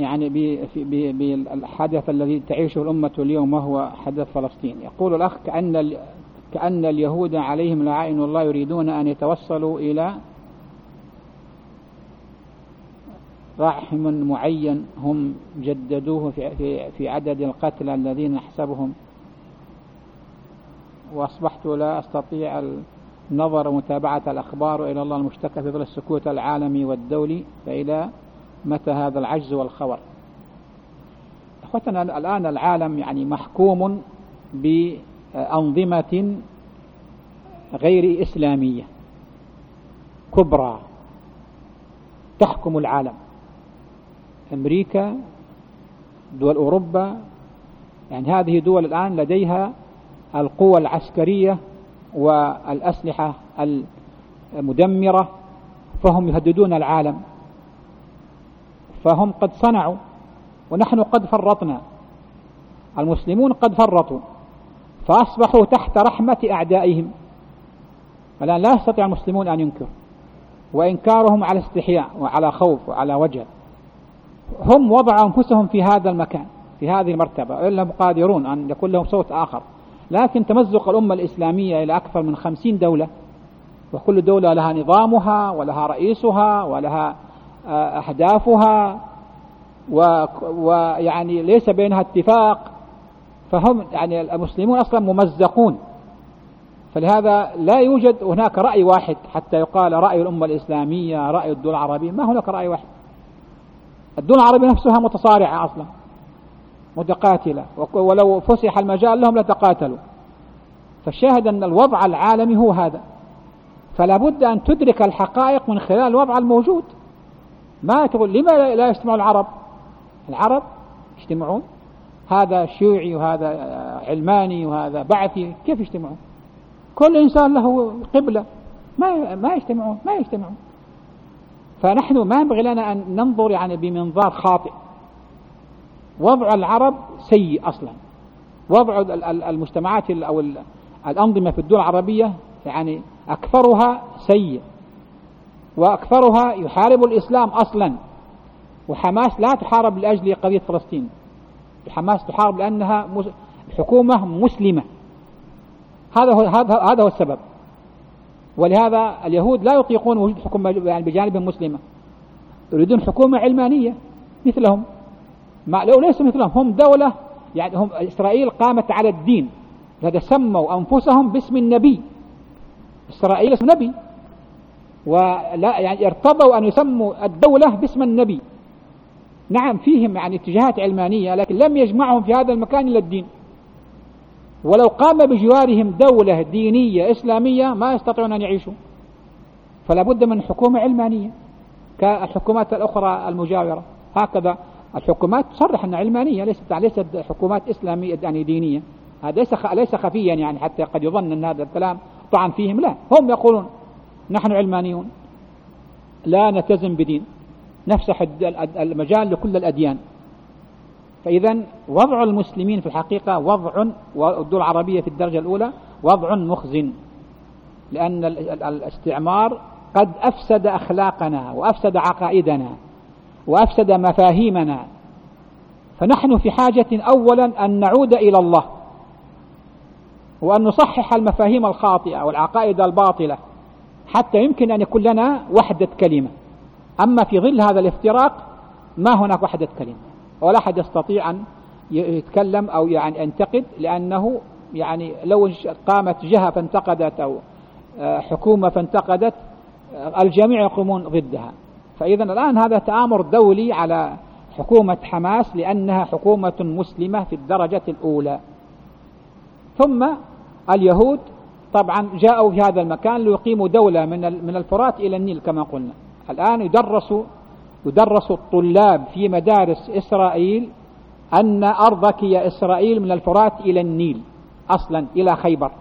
S1: بالحدث الذي تعيشه الأمة اليوم، وهو حدث فلسطين. يقول الأخ: كأن اليهود عليهم لعائن الله يريدون أن يتوصلوا إلى رحم معين هم جددوه في عدد القتلى الذين نحسبهم، وأصبحت لا أستطيع النظر ومتابعة الأخبار إلى الله المشتكى في ظل السكوت العالمي والدولي، فإلى متى هذا العجز والخور؟ أخوتنا، الآن العالم يعني محكوم بأنظمة غير إسلامية كبرى تحكم العالم، أمريكا، دول أوروبا، يعني هذه دول الآن لديها القوى العسكرية والأسلحة المدمرة، فهم يهددون العالم، فهم قد صنعوا ونحن قد فرطنا. المسلمون قد فرطوا فأصبحوا تحت رحمة أعدائهم. الآن لا يستطيع المسلمون أن ينكروا، وإنكارهم على استحياء وعلى خوف وعلى وجل. هم وضعوا أنفسهم في هذا المكان، في هذه المرتبة، إنهم قادرون أن يكون لهم صوت آخر. لكن تمزق الأمة الإسلامية إلى أكثر من 50 دولة، وكل دولة لها نظامها ولها رئيسها ولها أهدافها، ويعني ليس بينها اتفاق. فهم يعني المسلمون أصلا ممزقون. فلهذا لا يوجد هناك رأي واحد حتى يقال رأي الأمة الإسلامية، رأي الدول العربية. ما هناك رأي واحد. الدول العربية نفسها متصارعة أصلا، متقاتلة، ولو فسح المجال لهم لتقاتلوا. فالشاهد أن الوضع العالمي هو هذا، فلا بد أن تدرك الحقائق من خلال الوضع الموجود. ما تقول لما لا يجتمع العرب؟ العرب يجتمعون، هذا شيوعي وهذا علماني وهذا بعثي، كيف يجتمعون؟ كل إنسان له قبلة، ما يجتمعون. فنحن ما ينبغي لنا أن ننظر يعني بمنظار خاطئ. وضع العرب سيء أصلا، وضع المجتمعات أو الأنظمة في الدول العربية يعني أكثرها سيء، وأكثرها يحارب الإسلام أصلا. وحماس لا تحارب لأجل قضية فلسطين، حماس تحارب لأنها حكومة مسلمة. هذا هو السبب. ولهذا اليهود لا يطيقون وجود حكومة يعني بجانب مسلمة، يريدون حكومة علمانية مثلهم. لو ليسوا مثلهم، هم دولة يعني هم إسرائيل قامت على الدين، لذا سموا أنفسهم باسم النبي. إسرائيل اسم نبي، ولا يعني ارتضوا أن يسموا الدولة باسم النبي. نعم فيهم يعني اتجاهات علمانية، لكن لم يجمعهم في هذا المكان إلا الدين. ولو قام بجوارهم دولة دينية إسلامية ما يستطيعون أن يعيشوا. فلا بد من حكومة علمانية. كالحكومات الأخرى المجاورة. هكذا الحكومات تصرح أنها علمانية، ليست حكومات إسلامية يعني دينية. هذا ليس خفيا يعني حتى قد يظن أن هذا الكلام طعن فيهم، لا، هم يقولون نحن علمانيون لا نلتزم بدين، نفسح المجال لكل الأديان. فإذا وضع المسلمين في الحقيقة وضع، والدول العربية في الدرجة الأولى وضع مخزن، لأن الاستعمار قد أفسد أخلاقنا وأفسد عقائدنا وأفسد مفاهيمنا. فنحن في حاجة أولا أن نعود إلى الله وأن نصحح المفاهيم الخاطئة والعقائد الباطلة حتى يمكن أن يكون لنا وحدة كلمة. أما في ظل هذا الافتراق ما هناك وحدة كلمة، ولا أحد يستطيع أن يتكلم أو يعني ينتقد، لأنه يعني لو قامت جهة فانتقدت أو حكومة فانتقدت الجميع يقومون ضدها. فإذا الآن هذا تآمر دولي على حكومة حماس لأنها حكومة مسلمة في الدرجة الأولى. ثم اليهود طبعا جاءوا في هذا المكان ليقيموا دولة من الفرات إلى النيل كما قلنا. الآن يدرس الطلاب في مدارس إسرائيل أن أرضك يا إسرائيل من الفرات إلى النيل أصلا، إلى خيبر،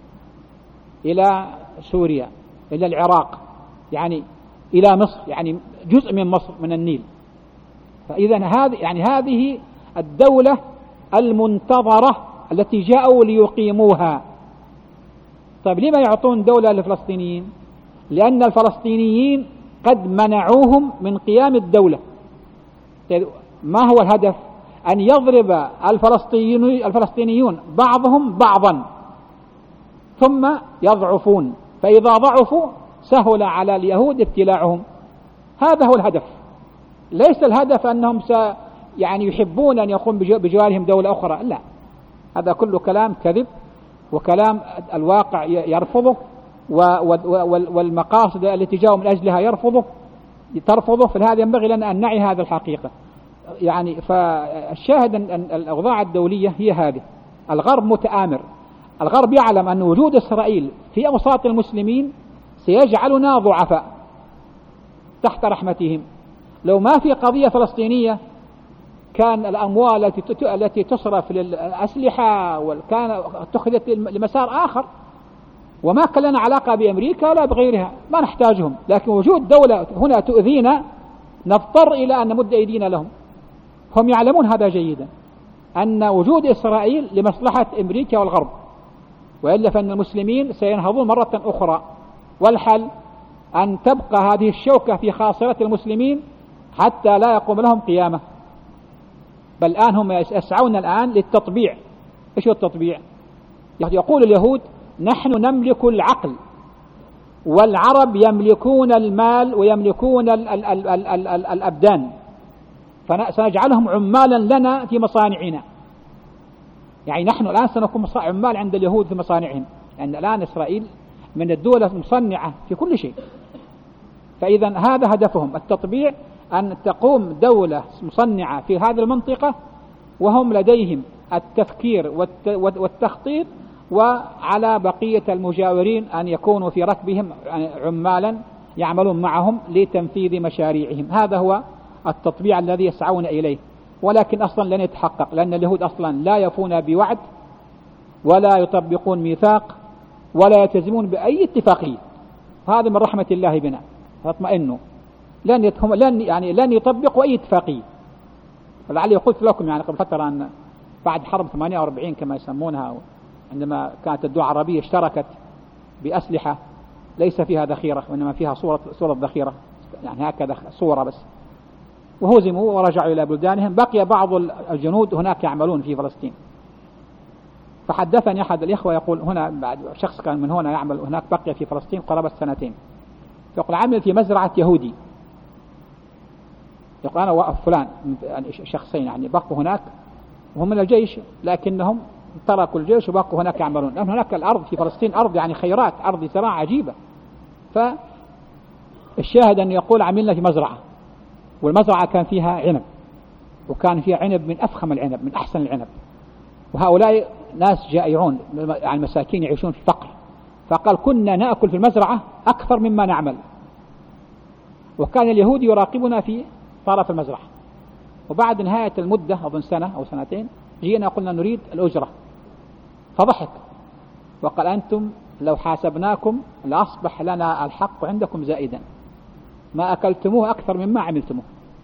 S1: إلى سوريا، إلى العراق، يعني إلى مصر، يعني جزء من مصر من النيل. فإذا هذه الدولة المنتظرة التي جاءوا ليقيموها. طيب لما يعطون دولة للفلسطينيين؟ لأن الفلسطينيين قد منعوهم من قيام الدولة. ما هو الهدف؟ أن يضرب الفلسطينيون بعضهم بعضا ثم يضعفون، فإذا ضعفوا سهل على اليهود ابتلاعهم. هذا هو الهدف. ليس الهدف أنهم يعني يحبون أن يقوم بجوارهم دولة أخرى، لا، هذا كله كلام كذب وكلام الواقع يرفضه والمقاصد التي جاءوا من أجلها ترفضه. فلهذا ينبغي لنا أن نعي هذا الحقيقة. يعني فالشاهد أن الأوضاع الدولية هي هذه. الغرب متآمر، الغرب يعلم أن وجود إسرائيل في أوساط المسلمين سيجعلنا ضعفاء تحت رحمتهم. لو ما في قضية فلسطينية كان الأموال التي تصرف للأسلحة كان اتخذت لمسار آخر، وما كان لنا علاقة بأمريكا ولا بغيرها، ما نحتاجهم. لكن وجود دولة هنا تؤذينا نضطر إلى أن نمد أيدينا لهم. هم يعلمون هذا جيدا، أن وجود إسرائيل لمصلحة أمريكا والغرب، وإلا فإن المسلمين سينهضون مرة أخرى. والحل أن تبقى هذه الشوكة في خاصرة المسلمين حتى لا يقوم لهم قيامة. بل الآن هم يسعون الآن للتطبيع. إيش هو التطبيع؟ يقول اليهود نحن نملك العقل والعرب يملكون المال ويملكون الأبدان، فسنجعلهم عمالا لنا في مصانعنا. يعني نحن الآن سنكون عمال عند اليهود في مصانعهم، لأن الآن إسرائيل من الدول المصنعة في كل شيء. فإذا هذا هدفهم التطبيع، أن تقوم دولة مصنعة في هذه المنطقة وهم لديهم التفكير والتخطيط، وعلى بقية المجاورين أن يكونوا في ركبهم عمالا يعملون معهم لتنفيذ مشاريعهم. هذا هو التطبيع الذي يسعون إليه، ولكن أصلا لن يتحقق، لأن اليهود أصلا لا يفون بوعد ولا يطبقون ميثاق ولا يلتزمون بأي اتفاقية. هذا من رحمة الله بنا، فاطمئنوا، لن يطبقوا أي اتفاقية. ولعلي قلت لكم يعني قبل فترة أن بعد حرب 48 كما يسمونها، عندما كانت الدول العربية اشتركت بأسلحة ليس فيها ذخيرة وإنما فيها صورة ذخيرة، يعني هكذا صورة بس، وهزموا ورجعوا إلى بلدانهم. بقي بعض الجنود هناك يعملون في فلسطين. فحدثني أحد الإخوة يقول هنا بعد شخص كان من هنا يعمل هناك، بقي في فلسطين قرابة 2 سنين، يقول عمل في مزرعة يهودي. يقول أنا وفلان يعني شخصين يعني بقوا هناك وهم من الجيش، لكنهم تركوا الجيش وبقوا هناك يعملون، لأن هناك الأرض في فلسطين أرض يعني خيرات، أرض زراعة عجيبة. فالشاهد أن يقول عملنا في مزرعة، والمزرعة كان فيها عنب، وكان فيها عنب من أفخم العنب، من أحسن العنب، وهؤلاء ناس جائعون يعني مساكين يعيشون في فقر. فقال كنا نأكل في المزرعة أكثر مما نعمل. وكان اليهود يراقبنا في طرف المزرعة، وبعد نهاية المدة أظن سنة أو سنتين جينا قلنا نريد الأجرة، فضحك وقال أنتم لو حاسبناكم لأصبح لنا الحق عندكم زائدا، ما أكلتموه أكثر مما عملتموه.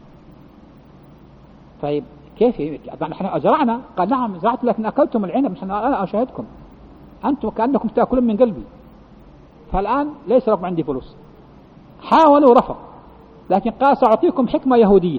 S1: طيب كيف؟ نحن زرعنا. قال نعم زرعت لكن أكلتم العنب، أنا أشاهدكم أنتم كأنكم تأكلون من قلبي، فالآن ليس لكم عندي فلوس. حاولوا رفض، لكن قال سأعطيكم حكمة يهودية.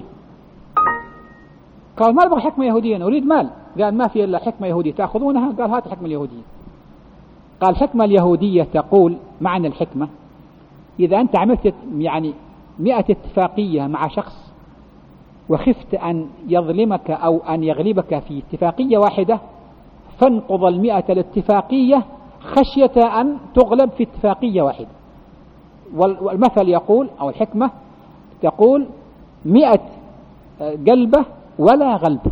S1: قال ما أبغى حكمة يهودية، أريد مال. قال ما في إلا حكمة يهودية تأخذونها. قال هات الحكمة اليهودية. قال الحكمة اليهودية تقول معنى الحكمة إذا أنت عملت يعني 100 اتفاقية مع شخص وخفت أن يظلمك أو أن يغلبك في اتفاقية واحدة، فانقض 100 الاتفاقية خشية أن تغلب في اتفاقية واحدة. والمثل يقول أو الحكمة تقول 100 قلبة ولا غلبة.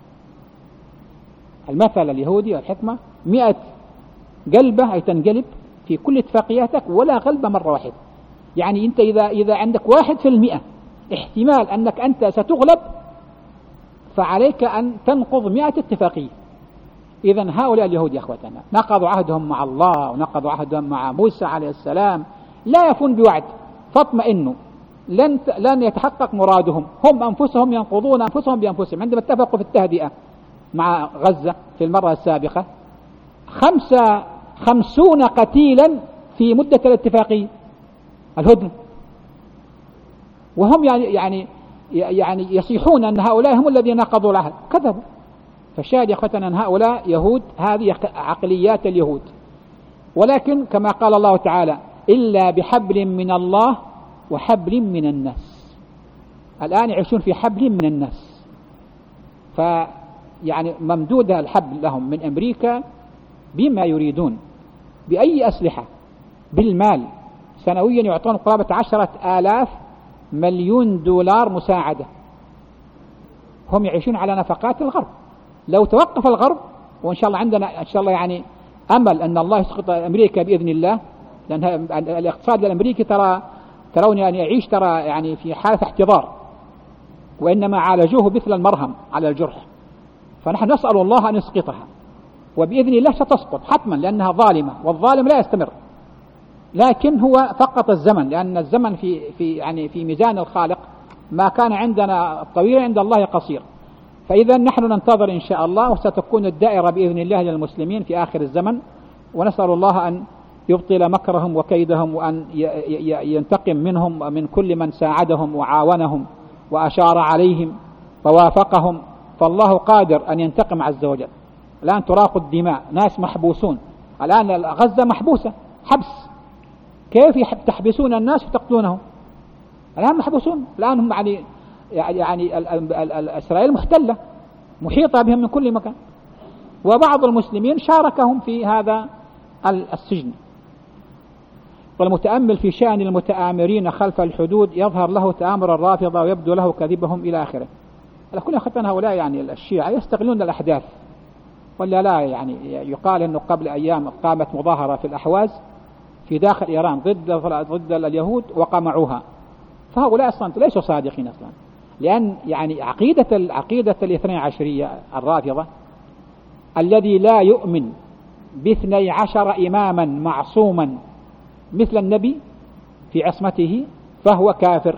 S1: المثل اليهودي والحكمة 100 قلبة أي تنقلب في كل اتفاقياتك ولا غلبة مرة واحدة. يعني أنت إذا عندك 1% احتمال أنك أنت ستغلب، فعليك أن تنقض 100 اتفاقية. إذن هؤلاء اليهود يا أخوتنا نقضوا عهدهم مع الله ونقضوا عهدهم مع موسى عليه السلام، لا يفون بوعد، فاطمئنوا لن يتحقق مرادهم. هم أنفسهم ينقضون أنفسهم بأنفسهم. عندما اتفقوا في التهدئة مع غزة في المرة السابقة 55 قتيلا في مدة الاتفاقية الهدنة، وهم يعني يصيحون أن هؤلاء هم الذين نقضوا العهد. كذبوا. فالشاهد يا أخوتنا أن هؤلاء يهود، هذه عقليات اليهود. ولكن كما قال الله تعالى إلا بحبل من الله وحبل من الناس. الآن يعيشون في حبل من الناس، فيعني ممدودة الحبل لهم من أمريكا بما يريدون، بأي أسلحة، بالمال. سنويا يعطون قرابة 10,000 مليون دولار مساعدة. هم يعيشون على نفقات الغرب. لو توقف الغرب، وإن شاء الله عندنا إن شاء الله يعني أمل أن الله يسقط أمريكا بإذن الله، لأن الاقتصاد الأمريكي ترون يعني يعيش يعني في حالة احتضار، وإنما عالجوه مثل المرهم على الجرح. فنحن نسأل الله أن يسقطها، وبإذن الله ستسقط حتما، لأنها ظالمة والظالم لا يستمر. لكن هو فقط الزمن، لأن الزمن في ميزان الخالق ما كان عندنا طويل عند الله قصير. فإذا نحن ننتظر إن شاء الله، وستكون الدائرة بإذن الله للمسلمين في آخر الزمن، ونسأل الله أن يبطل مكرهم وكيدهم، وأن ينتقم منهم من كل من ساعدهم وعاونهم وأشار عليهم ووافقهم. فالله قادر أن ينتقم عز وجل. الآن تراق الدماء، ناس محبوسون الآن، غزة محبوسة حبس. كيف تحبسون الناس وتقتلونهم؟ الآن محبوسون. الآن هم يعني إسرائيل محتلة محيطة بهم من كل مكان، وبعض المسلمين شاركهم في هذا السجن. والمتأمل في شأن المتآمرين خلف الحدود يظهر له تآمر الرافضة ويبدو له كذبهم إلى آخره. على كل حال هؤلاء يعني الشيعة يستغلون الأحداث، ولا لا؟ يعني يقال أنه قبل أيام قامت مظاهرة في الأحواز في داخل إيران ضد اليهود وقمعوها. فهؤلاء أصلا ليسوا صادقين أصلا، لأن يعني عقيدة الاثني عشرية الرافضة الذي لا يؤمن باثني عشر إماما معصوما مثل النبي في عصمته فهو كافر.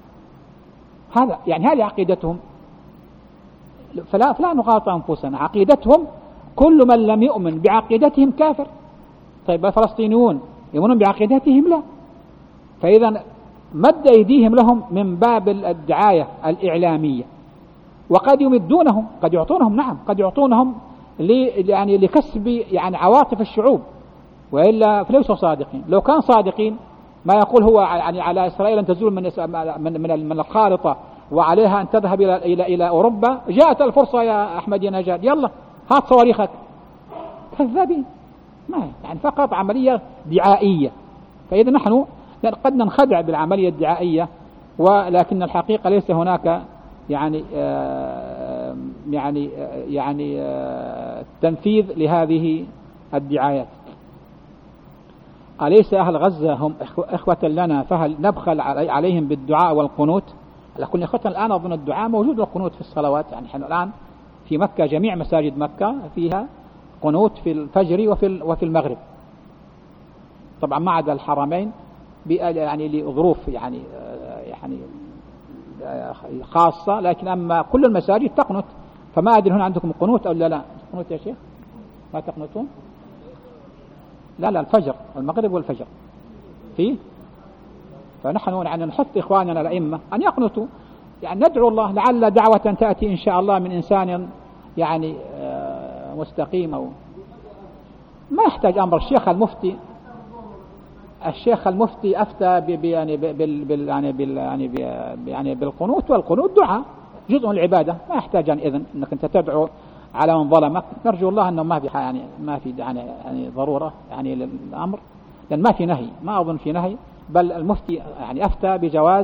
S1: هذه عقيدتهم. فلا نغالط أنفسنا. عقيدتهم كل من لم يؤمن بعقيدتهم كافر. طيب الفلسطينيون يؤمنون بعقيدتهم؟ لا. فإذا مد أيديهم لهم من باب الدعاية الإعلامية، وقد يمدونهم، قد يعطونهم، نعم قد يعطونهم يعني لكسب يعني عواطف الشعوب، وإلا فليسوا صادقين. لو كان صادقين ما يقول هو يعني على إسرائيل أن تزول من الخارطة وعليها أن تذهب إلى أوروبا. جاءت الفرصة يا أحمد يا نجاد، يلا هات صواريخك. كذابين. ما يعني فقط عملية دعائية. فإذا نحن قد ننخدع بالعملية الدعائية، ولكن الحقيقة ليس هناك يعني تنفيذ لهذه الدعايات. أليس أهل غزة هم إخوة لنا، فهل نبخل عليهم بالدعاء والقنوت؟ على كل إخوتنا الآن أظن الدعاء موجود والقنوت في الصلوات، يعني نحن الآن في مكة جميع مساجد مكة فيها قنوت في الفجر وفي المغرب، طبعا ما عدا الحرمين يعني لظروف يعني خاصة، لكن أما كل المساجد تقنت. فما أدري هنا عندكم قنوت أو لا قنوت يا شيخ؟ ما تقنتون؟ لا الفجر المغرب والفجر فيه. فنحن يعني نحث إخواننا الأئمة أن يقنطوا، يعني ندعو الله لعل دعوة تأتي إن شاء الله من إنسان يعني مستقيم، أو ما يحتاج أمر. الشيخ المفتي أفتى بالقنوت، والقنوت دعاء جزء من العبادة، ما يحتاج أن إذن أنك أنت تدعو على من ظلمك. نرجو الله أنه ما في يعني ضرورة يعني للأمر، لأن ما في نهي، ما أظن في نهي، بل المفتي يعني أفتى بجواز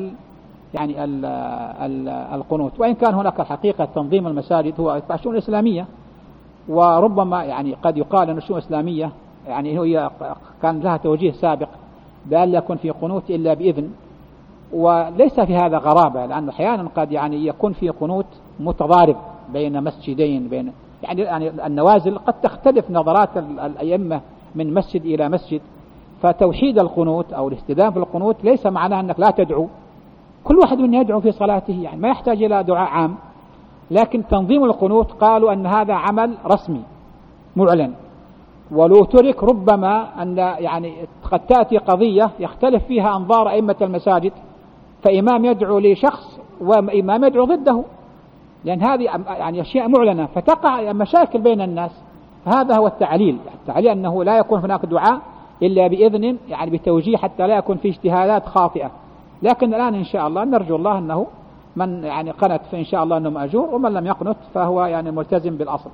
S1: القنوت، وإن كان هناك الحقيقة تنظيم المساجد هو شؤون إسلامية، وربما يعني قد يقال أن الشؤون الإسلامية يعني هي كان لها توجيه سابق بأن لا يكون في قنوت إلا بإذن، وليس في هذا غرابة، لأن أحيانا قد يعني يكون في قنوت متضارب بين مسجدين، يعني النوازل قد تختلف نظرات الأئمة من مسجد إلى مسجد. فتوحيد القنوت أو الاستدامة في القنوت ليس معناه أنك لا تدعو، كل واحد منا يدعو في صلاته، يعني ما يحتاج إلى دعاء عام. لكن تنظيم القنوت قالوا أن هذا عمل رسمي معلن، ولو ترك ربما أن يعني قد تأتي قضية يختلف فيها أنظار أئمة المساجد، فإمام يدعو لشخص وإمام يدعو ضده، لأن هذه يعني أشياء معلنة فتقع مشاكل بين الناس. فهذا هو التعليل أنه لا يكون هناك دعاء إلا بإذن، يعني بتوجيه، حتى لا يكون في اجتهادات خاطئة. لكن الآن إن شاء الله نرجو الله أنه من يعني قنت فإن شاء الله أنه مأجور، ومن لم يقنت فهو يعني ملتزم بالأصل.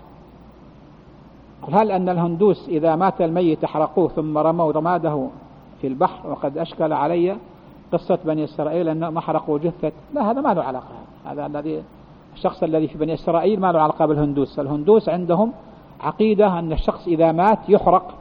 S1: هل أن الهندوس إذا مات الميت حرقوه ثم رموا رماده في البحر؟ وقد أشكل علي قصة بني إسرائيل أنه ما حرقوا جثة. لا، هذا ما له علاقة، هذا الشخص الذي في بني إسرائيل ما له علاقة بالهندوس. الهندوس عندهم عقيدة أن الشخص إذا مات يحرق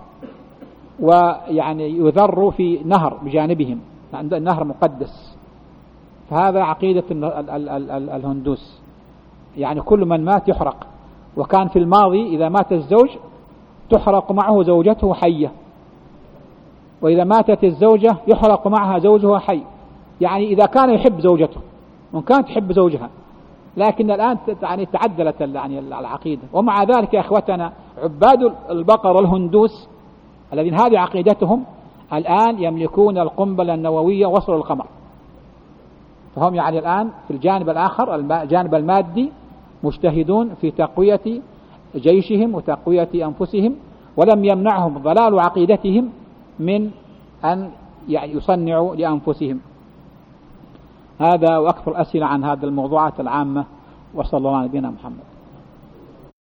S1: ويعني يذر في نهر بجانبهم، عند النهر مقدس. فهذا عقيدة الهندوس، يعني كل من مات يحرق. وكان في الماضي إذا مات الزوج تحرق معه زوجته حية، وإذا ماتت الزوجة يحرق معها زوجها حي، يعني إذا كان يحب زوجته وإن كانت تحب زوجها. لكن الآن يعني تعدلت يعني العقيدة. ومع ذلك يا إخوتنا عباد البقر الهندوس الذين هذه عقيدتهم الآن يملكون القنبلة النووية وصلوا القمر. فهم يعني الآن في الجانب الآخر الجانب المادي مجتهدون في تقوية جيشهم وتقوية أنفسهم، ولم يمنعهم ضلال عقيدتهم من أن يعني يصنعوا لأنفسهم. هذا وأكثر أسئلة عن هذه الموضوعات العامة، وصلى الله على نبينا محمد.